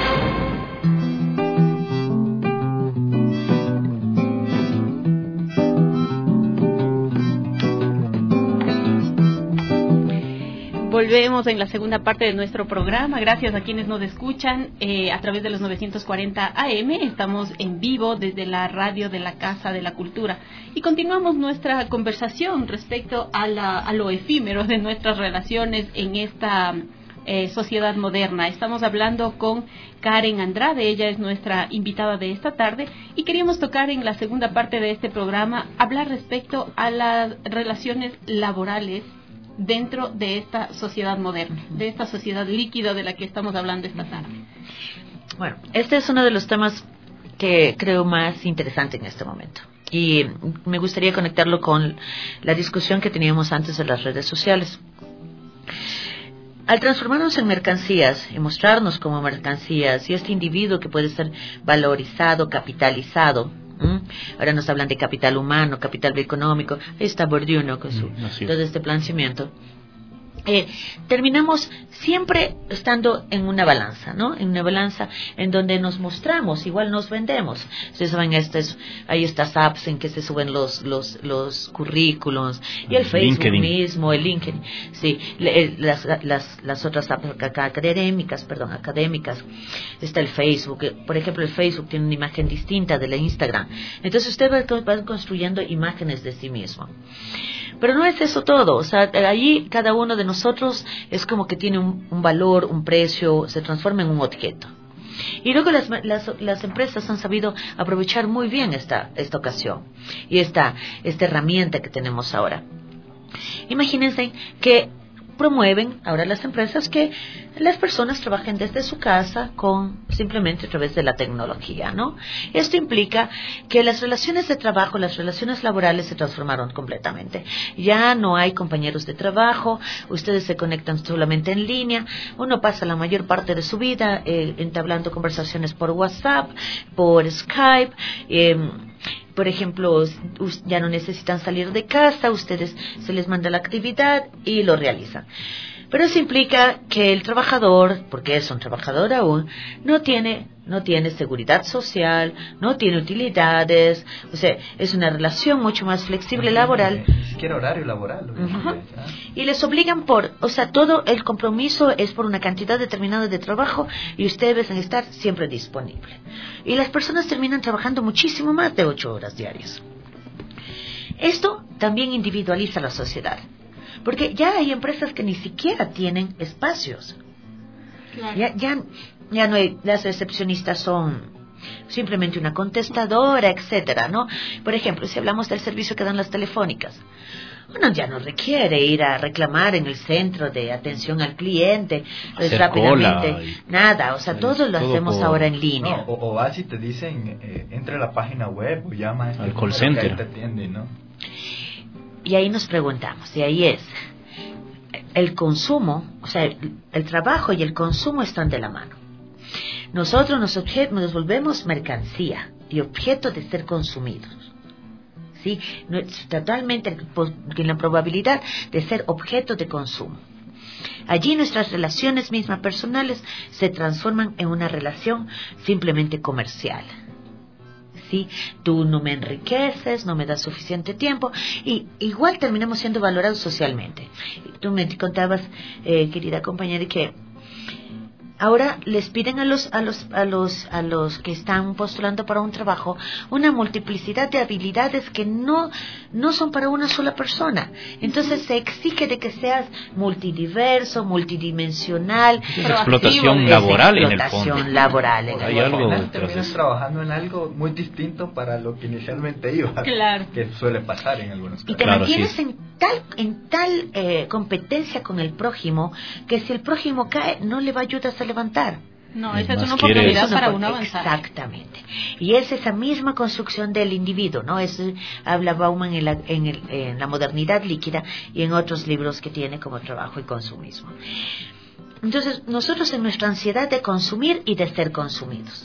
S7: Volvemos en la segunda parte de nuestro programa. Gracias a quienes nos escuchan eh, a través de los novecientos cuarenta A M. Estamos en vivo desde la radio de la Casa de la Cultura y continuamos nuestra conversación respecto a, la, a lo efímero de nuestras relaciones en esta eh, sociedad moderna. Estamos hablando con Karen Andrade, ella es nuestra invitada de esta tarde y queríamos tocar en la segunda parte de este programa, hablar respecto a las relaciones laborales dentro de esta sociedad moderna, de esta sociedad líquida de la que estamos hablando esta tarde.
S10: Bueno, este es uno de los temas que creo más interesante en este momento. Y me gustaría conectarlo con la discusión que teníamos antes de las redes sociales. Al transformarnos en mercancías y mostrarnos como mercancías, y este individuo que puede ser valorizado, capitalizado, ¿Mm? Ahora nos hablan de capital humano, capital económico. Ahí está Bourdieu, ¿no? Con su, mm, todo este planteamiento. Eh, terminamos siempre estando en una balanza, ¿no? En una balanza en donde nos mostramos, igual nos vendemos. Ustedes saben, estos, hay estas apps en que se suben los los los currículums y el Facebook LinkedIn. mismo, el LinkedIn, sí, le, las, las las otras apps académicas, perdón, académicas. Está el Facebook, por ejemplo, el Facebook tiene una imagen distinta de la Instagram. Entonces usted va, va construyendo imágenes de sí mismo. Pero no es eso todo, o sea, allí cada uno de nosotros es como que tiene un, un valor, un precio, se transforma en un objeto. Y luego las, las, las empresas han sabido aprovechar muy bien esta, esta ocasión y esta, esta herramienta que tenemos ahora. Imagínense que promueven ahora las empresas que las personas trabajen desde su casa con simplemente a través de la tecnología, ¿no? Esto implica que las relaciones de trabajo, las relaciones laborales se transformaron completamente. Ya no hay compañeros de trabajo, ustedes se conectan solamente en línea, uno pasa la mayor parte de su vida eh, entablando conversaciones por WhatsApp, por Skype, eh, por ejemplo, ya no necesitan salir de casa, ustedes se les manda la actividad y lo realizan. Pero eso implica que el trabajador, porque es un trabajador aún, no tiene no tiene seguridad social, no tiene utilidades, o sea, es una relación mucho más flexible no laboral.
S9: Ni siquiera horario laboral.
S10: Uh-huh. Y les obligan por, o sea, todo el compromiso es por una cantidad determinada de trabajo y ustedes deben estar siempre disponibles. Y las personas terminan trabajando muchísimo más de ocho horas diarias. Esto también individualiza la sociedad. Porque ya hay empresas que ni siquiera tienen espacios. Claro. Ya, ya, ya no hay, las recepcionistas son simplemente una contestadora, etcétera, ¿no? Por ejemplo, si hablamos del servicio que dan las telefónicas, uno ya no requiere ir a reclamar en el centro de atención al cliente pues, rápidamente, y... nada, o sea, todo lo todo hacemos por... ahora en línea.
S9: No, o, o vas y te dicen, eh, entre a la página web o llama a este
S8: al call center.
S9: Te atiende, ¿no?
S10: Y ahí nos preguntamos, y ahí es, el consumo, o sea, el, el trabajo y el consumo están de la mano. Nosotros nos, obje- nos volvemos mercancía y objeto de ser consumidos. ¿Sí? No, totalmente en la probabilidad de ser objeto de consumo. Allí nuestras relaciones mismas personales se transforman en una relación simplemente comercial. ¿Sí? Tú no me enriqueces, no me das suficiente tiempo y igual terminamos siendo valorados socialmente. Tú me contabas, eh, querida compañera, que ahora les piden a los a los a los a los que están postulando para un trabajo una multiplicidad de habilidades que no no son para una sola persona. Entonces se exige de que seas multidiverso, multidimensional,
S8: es explotación laboral en el fondo.
S10: Explotación laboral en
S9: el fondo. Terminas trabajando en algo muy distinto para lo que inicialmente ibas.
S7: Claro.
S9: Que suele pasar en algunos casos.
S10: Y te
S8: claro,
S10: mantienes
S8: sí.
S10: en tal en tal eh, competencia con el prójimo que si el prójimo cae no le va a ayudar a levantar.
S7: No, esa es una oportunidad
S10: quiere...
S7: para uno avanzar.
S10: Exactamente. Y es esa misma construcción del individuo, ¿no? Es, habla Bauman en la, en, el, en la modernidad líquida y en otros libros que tiene como Trabajo y Consumismo. Entonces, nosotros en nuestra ansiedad de consumir y de ser consumidos.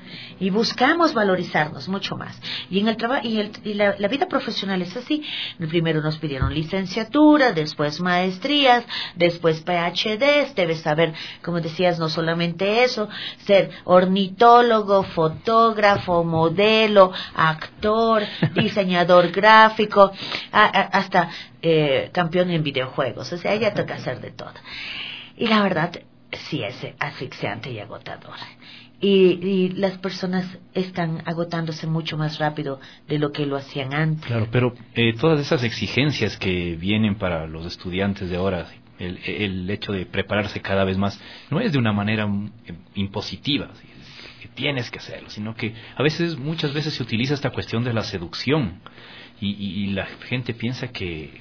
S10: Y buscamos valorizarnos mucho más. Y en el trabajo y, el, y la, la vida profesional es así. Primero nos pidieron licenciatura, después maestrías, después P H Ds. Debes saber, como decías, no solamente eso, ser ornitólogo, fotógrafo, modelo, actor, diseñador gráfico, a, a, hasta eh, campeón en videojuegos. O sea, ya toca hacer de todo. Y la verdad, sí es asfixiante y agotador. Y, y las personas están agotándose mucho más rápido de lo que lo hacían antes.
S8: Claro, pero eh, todas esas exigencias que vienen para los estudiantes de ahora, el, el hecho de prepararse cada vez más, no es de una manera eh, impositiva, que tienes que hacerlo, sino que a veces, muchas veces se utiliza esta cuestión de la seducción y, y, y la gente piensa que,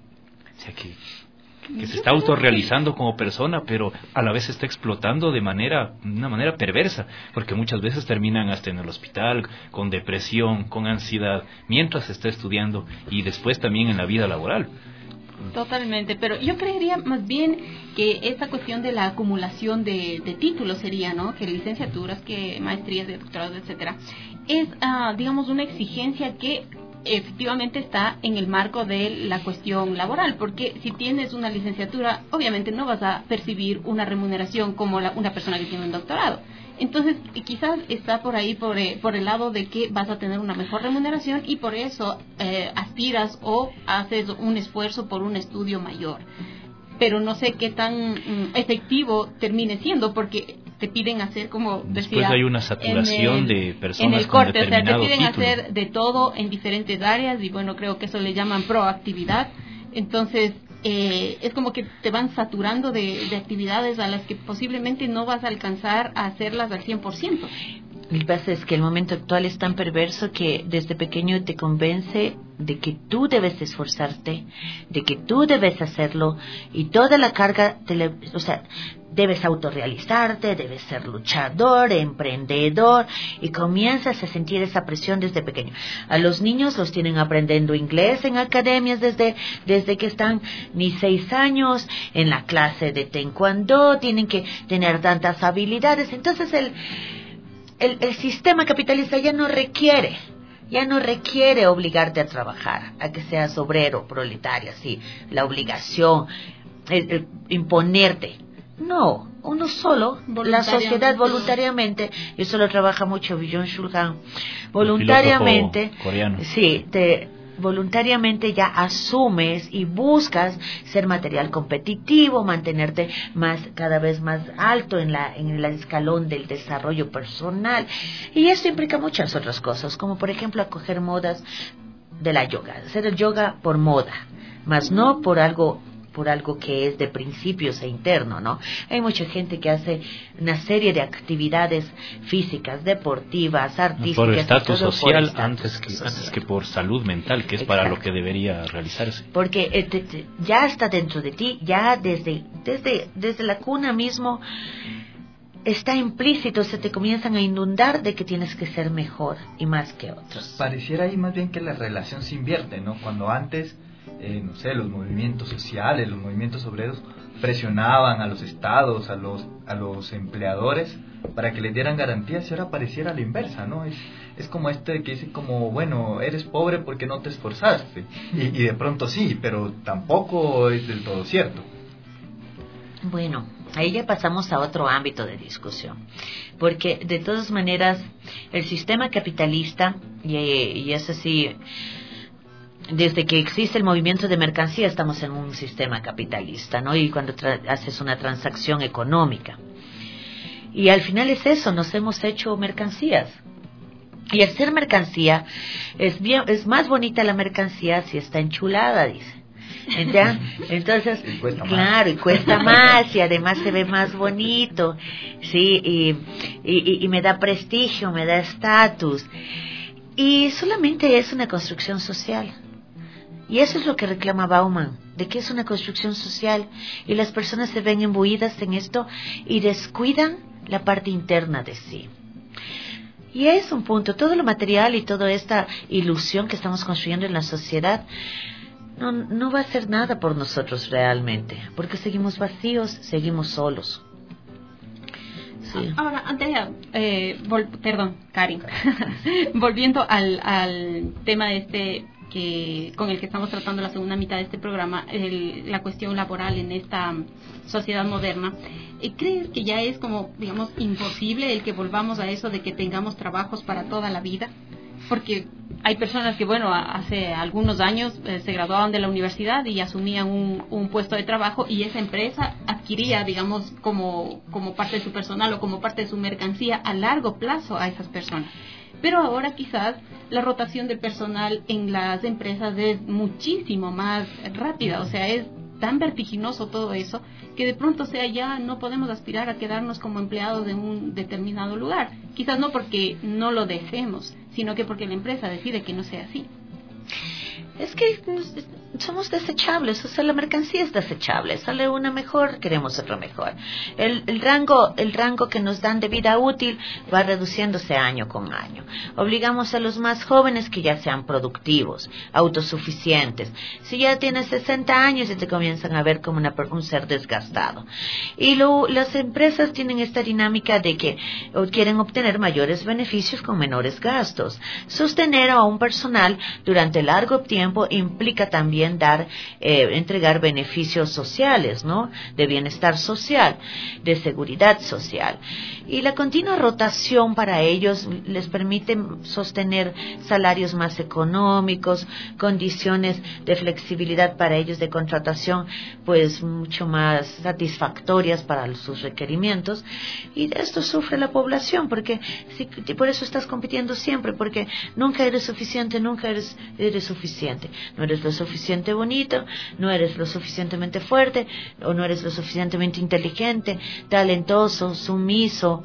S8: o sea, que que se está autorrealizando como persona, pero a la vez se está explotando de manera, una manera perversa, porque muchas veces terminan hasta en el hospital, con depresión, con ansiedad, mientras se está estudiando y después también en la vida laboral.
S7: Totalmente, pero yo creería más bien que esta cuestión de la acumulación de, de títulos sería, ¿no? Que licenciaturas, que maestrías, de doctorados, etcétera, es, uh, digamos, una exigencia que efectivamente está en el marco de la cuestión laboral, porque si tienes una licenciatura, obviamente no vas a percibir una remuneración como la, una persona que tiene un doctorado. Entonces, quizás está por ahí, por, eh, por el lado de que vas a tener una mejor remuneración y por eso eh, aspiras o haces un esfuerzo por un estudio mayor. Pero no sé qué tan mm, efectivo termine siendo, porque te piden hacer, como decía,
S8: después hay una saturación
S7: el,
S8: de personas
S7: en el corte,
S8: con determinado
S7: o sea, te piden
S8: título.
S7: hacer de todo en diferentes áreas y bueno, creo que eso le llaman proactividad. Entonces, eh, es como que te van saturando de, de actividades a las que posiblemente no vas a alcanzar a hacerlas al cien por ciento.
S10: Lo que pasa es que el momento actual es tan perverso que desde pequeño te convence de que tú debes esforzarte, de que tú debes hacerlo y toda la carga, te le, o sea, debes autorrealizarte, debes ser luchador, emprendedor y comienzas a sentir esa presión desde pequeño. A los niños los tienen aprendiendo inglés en academias desde, desde que están ni seis años, en la clase de taekwondo, tienen que tener tantas habilidades. Entonces el El, el sistema capitalista ya no requiere, ya no requiere obligarte a trabajar, a que seas obrero, proletario, sí, la obligación, el, el imponerte. No, uno solo, la sociedad voluntariamente, y eso lo trabaja mucho Byung-Chul Han, voluntariamente,
S8: coreano.
S10: Sí, te voluntariamente ya asumes y buscas ser material competitivo, mantenerte más cada vez más alto en la en el escalón del desarrollo personal, y esto implica muchas otras cosas, como por ejemplo acoger modas de la yoga, hacer el yoga por moda, más no por algo por algo que es de principios e interno, ¿no? Hay mucha gente que hace una serie de actividades físicas, deportivas, artísticas.
S8: Por estatus social
S10: estatus
S8: antes que
S10: social.
S8: antes que por salud mental, que es
S10: Exacto.
S8: para lo que debería realizarse.
S10: Porque eh, te, te, ya está dentro de ti, ya desde, desde, desde la cuna mismo está implícito, se te comienzan a inundar de que tienes que ser mejor y más que otros.
S9: Pareciera ahí más bien que la relación se invierte, ¿no? Cuando antes, eh, no sé, los movimientos sociales, los movimientos obreros presionaban a los estados, a los a los empleadores para que les dieran garantías, y ahora pareciera la inversa, ¿no? Es, es como este que dice como, bueno, eres pobre porque no te esforzaste, y, y de pronto sí, pero tampoco es del todo cierto.
S10: Bueno, ahí ya pasamos a otro ámbito de discusión, porque de todas maneras el sistema capitalista, y, y es así, desde que existe el movimiento de mercancía estamos en un sistema capitalista, ¿no? Y cuando tra- haces una transacción económica, y al final es eso, nos hemos hecho mercancías. Y al ser mercancía, es bien, es más bonita la mercancía si está enchulada, dice. ¿Ya? Entonces,
S9: y cuesta
S10: claro,
S9: más.
S10: y cuesta más, y además se ve más bonito, sí, y, y, y me da prestigio, me da estatus, y solamente es una construcción social. Y eso es lo que reclama Bauman, de que es una construcción social, y las personas se ven imbuidas en esto y descuidan la parte interna de sí. Y es un punto, todo lo material y toda esta ilusión que estamos construyendo en la sociedad no, no va a hacer nada por nosotros realmente, porque seguimos vacíos, seguimos solos. Sí.
S7: Ahora, Andrea, eh, vol- perdón, Karin, volviendo al, al tema este que con el que estamos tratando la segunda mitad de este programa, el, la cuestión laboral en esta sociedad moderna, ¿crees que ya es como, digamos, imposible el que volvamos a eso de que tengamos trabajos para toda la vida? Porque hay personas que, bueno, hace algunos años eh, se graduaban de la universidad y asumían un, un puesto de trabajo, y esa empresa adquiría, digamos, como, como parte de su personal o como parte de su mercancía a largo plazo a esas personas. Pero ahora quizás la rotación de personal en las empresas es muchísimo más rápida, o sea, es tan vertiginoso todo eso que de pronto, o sea, ya no podemos aspirar a quedarnos como empleados de un determinado lugar. Quizás no porque no lo deseemos, sino que porque la empresa decide que no sea así.
S10: Es que somos desechables, o sea, la mercancía es desechable, sale una mejor, queremos otra mejor. El, el rango el rango que nos dan de vida útil va reduciéndose año con año. Obligamos a los más jóvenes que ya sean productivos, autosuficientes. Si ya tienes sesenta años, y te comienzan a ver como una, un ser desgastado. Y lo, las empresas tienen esta dinámica de que quieren obtener mayores beneficios con menores gastos. Sostener a un personal durante largo tiempo implica también dar, eh, entregar beneficios sociales, ¿no? De bienestar social, de seguridad social. Y la continua rotación para ellos les permite sostener salarios más económicos, condiciones de flexibilidad para ellos de contratación, pues mucho más satisfactorias para sus requerimientos. Y de esto sufre la población, porque si, por eso estás compitiendo siempre, porque nunca eres suficiente, nunca eres, eres suficiente. No eres lo suficientemente bonito, no eres lo suficientemente fuerte, o no eres lo suficientemente inteligente, talentoso, sumiso,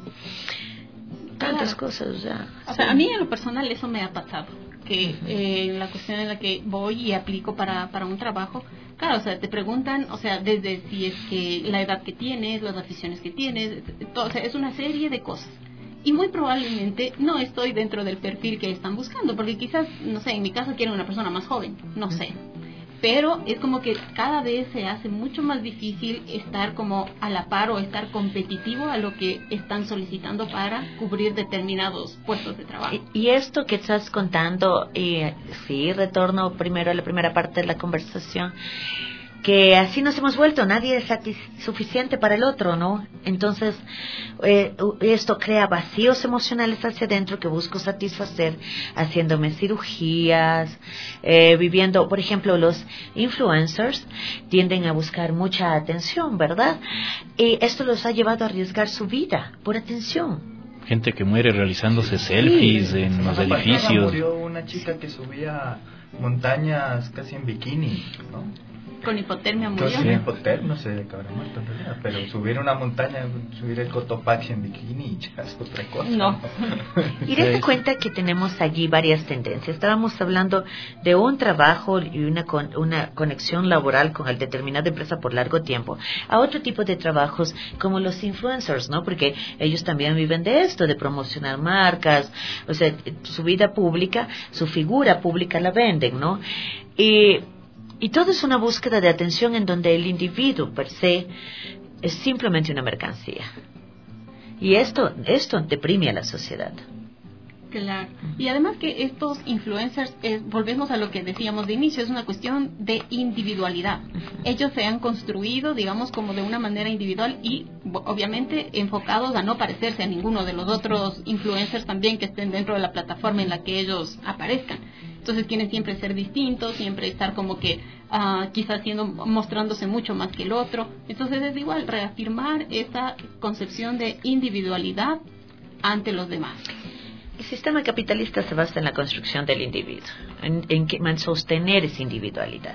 S10: tantas
S7: Claro.
S10: cosas. O sea,
S7: O sea, a mí en lo personal eso me ha pasado, que eh, en la cuestión en la que voy y aplico para, para un trabajo, claro, o sea, te preguntan, o sea, desde si es que la edad que tienes, las aficiones que tienes, todo, o sea, es una serie de cosas. Y muy probablemente no estoy dentro del perfil que están buscando, porque quizás, no sé, en mi caso quieren una persona más joven, no sé. Pero es como que cada vez se hace mucho más difícil estar como a la par o estar competitivo a lo que están solicitando para cubrir determinados puestos de trabajo.
S10: Y, y esto que estás contando, eh, sí, retorno primero a la primera parte de la conversación, que así nos hemos vuelto, nadie es suficiente para el otro, ¿no? Entonces, eh, esto crea vacíos emocionales hacia adentro que busco satisfacer haciéndome cirugías, eh, viviendo, por ejemplo, los influencers tienden a buscar mucha atención, ¿verdad? Y esto los ha llevado a arriesgar su vida por atención.
S8: Gente que muere realizándose selfies
S10: sí,
S8: en los
S9: Pasada
S8: edificios.
S9: murió una chica que subía montañas casi en bikini, ¿no?
S7: Con hipotermia murió.
S9: Con hipotermia, no sé, cabrón muerto en realidad, pero subir una montaña, subir el Cotopaxi en bikini ya es otra cosa.
S7: No.
S10: Y dense cuenta que tenemos allí varias tendencias. Estábamos hablando de un trabajo y una, con, una conexión laboral con el determinada empresa por largo tiempo, a otro tipo de trabajos como los influencers, ¿no? Porque ellos también viven de esto, de promocionar marcas, o sea, su vida pública, su figura pública la venden, ¿no? Y, y todo es una búsqueda de atención en donde el individuo per se es simplemente una mercancía. Y esto, esto deprime a la sociedad.
S7: Claro. Y además que estos influencers, eh, volvemos a lo que decíamos de inicio, es una cuestión de individualidad. Ellos se han construido, digamos, como de una manera individual y obviamente enfocados a no parecerse a ninguno de los otros influencers también que estén dentro de la plataforma en la que ellos aparezcan. Entonces quieren siempre ser distintos, siempre estar como que uh, quizás siendo, mostrándose mucho más que el otro. Entonces es igual reafirmar esa concepción de individualidad ante los demás.
S10: El sistema capitalista se basa en la construcción del individuo, en, en, en sostener esa individualidad,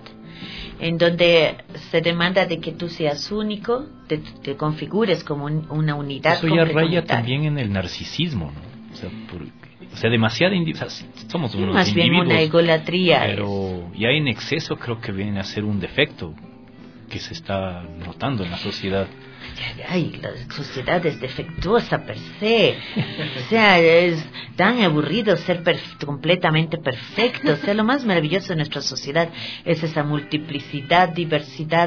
S10: en donde se demanda de que tú seas único, te, te configures como un, una unidad.
S8: Eso ya raya también en el narcisismo, ¿no? O sea, por, o sea demasiada indi- o sea, somos unos
S10: más
S8: individuos,
S10: bien una egolatría,
S8: pero ya en exceso creo que viene a ser un defecto que se está notando en la sociedad.
S10: Ay, la sociedad es defectuosa per se. O sea, es tan aburrido ser perf- completamente perfecto. O sea, lo más maravilloso de nuestra sociedad es esa multiplicidad, diversidad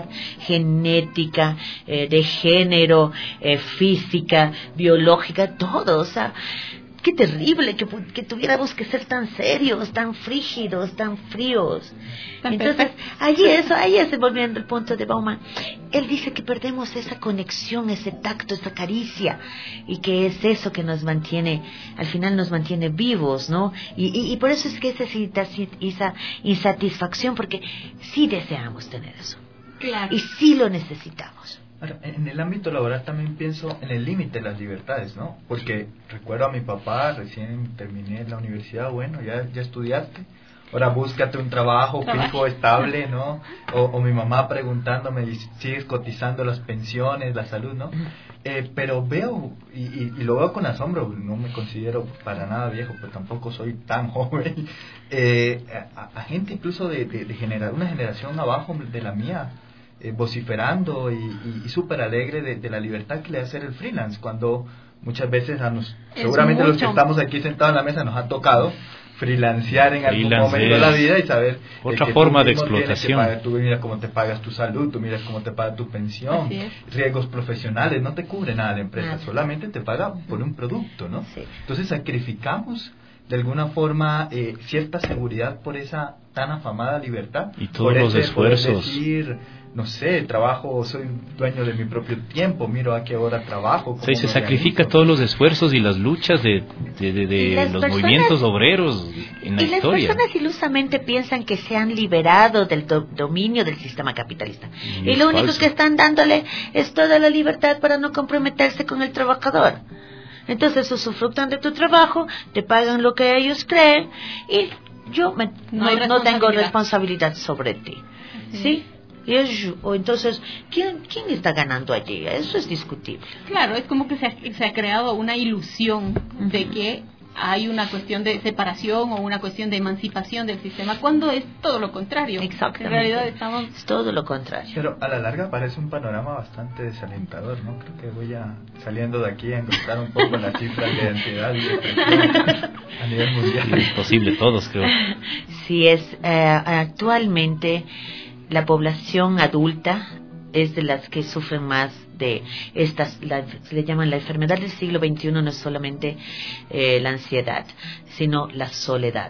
S10: genética, eh, de género, eh, física, biológica, todo. O sea, qué terrible que, que tuviéramos que ser tan serios, tan frígidos, tan fríos. Entonces, ahí eso, ahí es volviendo al punto de Bauman. Él dice que perdemos esa conexión, ese tacto, esa caricia, y que es eso que nos mantiene, al final nos mantiene vivos, ¿no? Y, y, y por eso es que esa, esa insatisfacción, porque sí deseamos tener eso.
S7: Claro.
S10: Y sí lo necesitamos.
S9: Ahora, en el ámbito laboral también pienso en el límite de las libertades, ¿no? Porque recuerdo a mi papá, recién terminé la universidad, bueno, ya, ya estudiaste, ahora búscate un trabajo fijo, estable, ¿no? O, o mi mamá preguntándome, ¿sigues cotizando las pensiones, la salud, no? Eh, pero veo, y, y, y lo veo con asombro, no me considero para nada viejo, pero tampoco soy tan joven, eh, a, a gente incluso de, de, de genera, una generación abajo de la mía, Eh, vociferando y, y, y súper alegre de, de la libertad que le hace el freelance, cuando muchas veces a nos, seguramente mucho. Los que estamos aquí sentados en la mesa nos ha tocado freelancear en algún freelance momento de la vida y saber
S8: otra forma de explotación.
S9: Pagar, tú miras cómo te pagas tu salud, tú miras cómo te paga tu pensión, riesgos profesionales, no te cubre nada la empresa, ah, solamente te paga por un producto, ¿no? Sí. Entonces sacrificamos de alguna forma eh, cierta seguridad por esa tan afamada libertad
S8: y todos
S9: por
S8: los
S9: ese,
S8: esfuerzos
S9: por decir, no sé, trabajo, soy dueño de mi propio tiempo, miro a qué hora trabajo.
S8: Sí, se sacrifica organizo. Todos los esfuerzos y las luchas de, de, de, de los personas, movimientos obreros en la
S10: y
S8: historia.
S10: Y las personas ilusamente piensan que se han liberado del do, dominio del sistema capitalista. Y, y lo único falso. que están dándole es toda la libertad para no comprometerse con el trabajador. Entonces usufructan de tu trabajo, te pagan lo que ellos creen y yo me, no, no, no tengo responsabilidad sobre ti. ¿Sí? ¿Sí? Y es, o entonces, ¿quién, ¿quién está ganando allí? Eso es discutible.
S7: Claro, es como que se ha, se ha creado una ilusión uh-huh. de que hay una cuestión de separación o una cuestión de emancipación del sistema, cuando es todo lo contrario.
S10: Exactamente.
S7: En realidad estamos...
S10: Es todo lo contrario.
S9: Pero a la larga parece un panorama bastante desalentador, ¿no? Creo que voy a, saliendo de aquí, a encontrar un poco las cifras de ansiedad y depresión a nivel mundial.
S8: Sí, es posible, todos creo.
S10: Sí, es eh, actualmente la población adulta es de las que sufren más de estas, la, se le llaman la enfermedad del siglo veintiuno, no es solamente eh, la ansiedad, sino la soledad.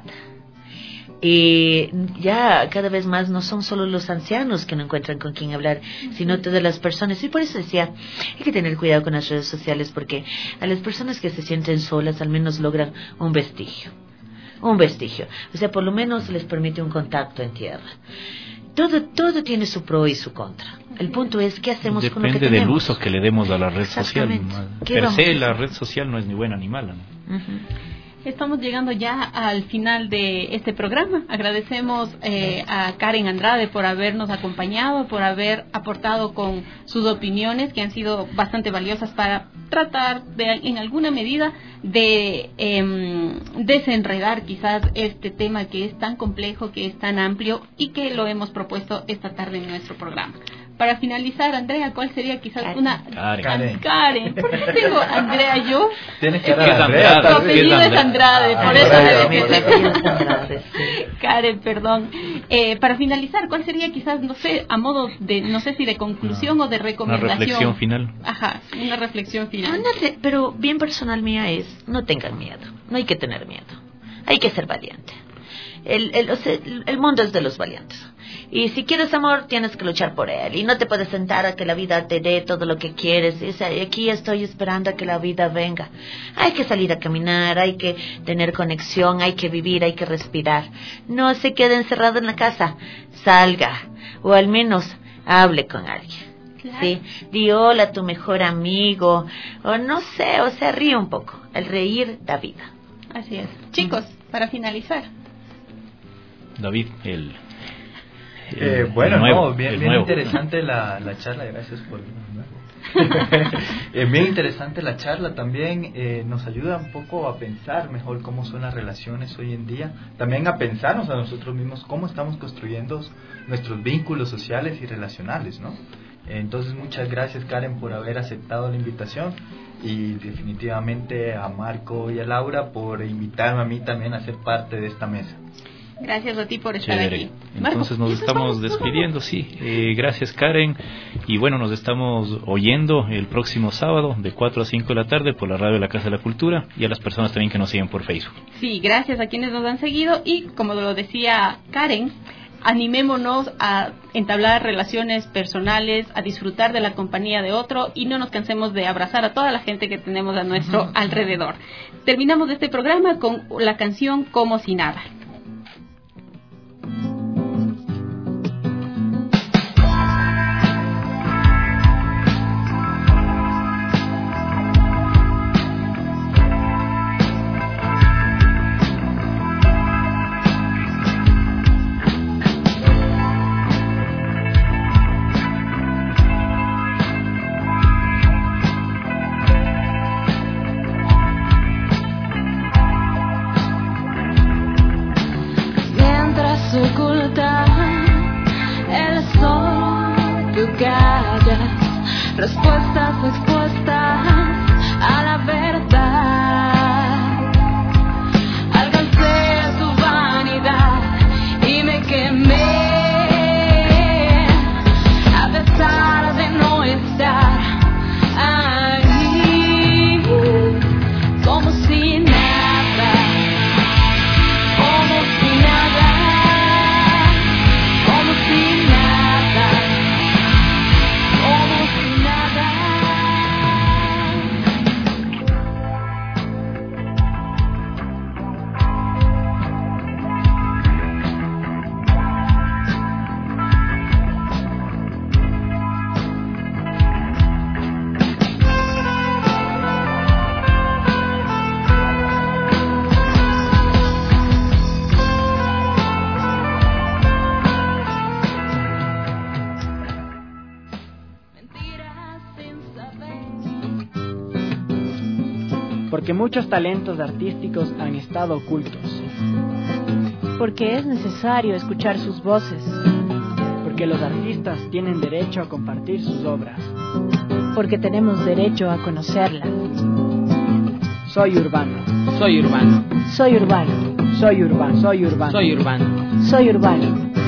S10: Y ya cada vez más no son solo los ancianos que no encuentran con quién hablar, sino todas las personas. Y por eso decía, hay que tener cuidado con las redes sociales, porque a las personas que se sienten solas al menos logran un vestigio. Un vestigio. O sea, por lo menos les permite un contacto en tierra. Todo, todo tiene su pro y su contra. El punto es qué hacemos
S8: Depende
S10: con lo que
S8: del
S10: tenemos.
S8: uso que le demos a la red social. Per se la red social no es ni buena ni mala, ¿no?
S10: Uh-huh.
S7: Estamos llegando ya al final de este programa. Agradecemos eh, a Karen Andrade por habernos acompañado, por haber aportado con sus opiniones que han sido bastante valiosas para tratar de, en alguna medida, de eh, desenredar quizás este tema que es tan complejo, que es tan amplio y que lo hemos propuesto esta tarde en nuestro programa. Para finalizar, Andrea, ¿cuál sería quizás Karen. una...
S9: Karen.
S7: Karen. ¿Por qué tengo Andrea yo?
S9: Tienes que dar Andrea.
S7: Tu apellido es Andrade, por
S10: eso.
S7: Karen, perdón. Eh, para finalizar, ¿cuál sería quizás, no sé, a modo de, no sé si de conclusión no. o de recomendación?
S8: Una reflexión final.
S7: Ajá, una reflexión final.
S10: No, no, pero bien personal mía es, no tengan miedo, no hay que tener miedo, hay que ser valiente. El, el, o sea, el mundo es de los valientes. Y si quieres amor, tienes que luchar por él. Y no te puedes sentar a que la vida te dé todo lo que quieres. O sea, aquí estoy esperando a que la vida venga. Hay que salir a caminar, hay que tener conexión, hay que vivir, hay que respirar. No se quede encerrado en la casa. Salga, o al menos hable con alguien. Claro. Sí, di hola a tu mejor amigo, o no sé, o sea, ríe un poco. El reír da vida.
S7: Así es. Chicos, para finalizar.
S8: David, el...
S9: Eh, bueno, nuevo, no, bien, bien interesante la, la charla, gracias por... eh, bien interesante la charla también, eh, nos ayuda un poco a pensar mejor cómo son las relaciones hoy en día, también a pensarnos a nosotros mismos cómo estamos construyendo nuestros vínculos sociales y relacionales, ¿no? Entonces muchas gracias Karen por haber aceptado la invitación y definitivamente a Marco y a Laura por invitarme a mí también a ser parte de esta mesa.
S7: Gracias a ti por estar
S8: Chévere.
S7: aquí.
S8: Entonces nos estamos despidiendo, sí. Eh, gracias Karen. Y bueno, nos estamos oyendo el próximo sábado de cuatro a cinco de la tarde por la radio de la Casa de la Cultura y a las personas también que nos siguen por Facebook.
S7: Sí, gracias a quienes nos han seguido y como lo decía Karen, animémonos a entablar relaciones personales, a disfrutar de la compañía de otro y no nos cansemos de abrazar a toda la gente que tenemos a nuestro alrededor. Terminamos este programa con la canción Como si nada.
S14: Respuestas expuestas a la verdad. Alcancé tu vanidad y me quemé a pesar de no estar ahí. Como si nada, como si nada, como si nada, como si nada.
S3: Porque muchos talentos artísticos han estado ocultos.
S4: Porque es necesario escuchar sus voces.
S3: Porque los artistas tienen derecho a compartir sus obras.
S4: Porque tenemos derecho a conocerlas.
S3: Soy urbano.
S5: Soy urbano.
S4: Soy urbano.
S3: Soy urbano. Soy urbano.
S5: Soy urbano.
S4: Soy urbano.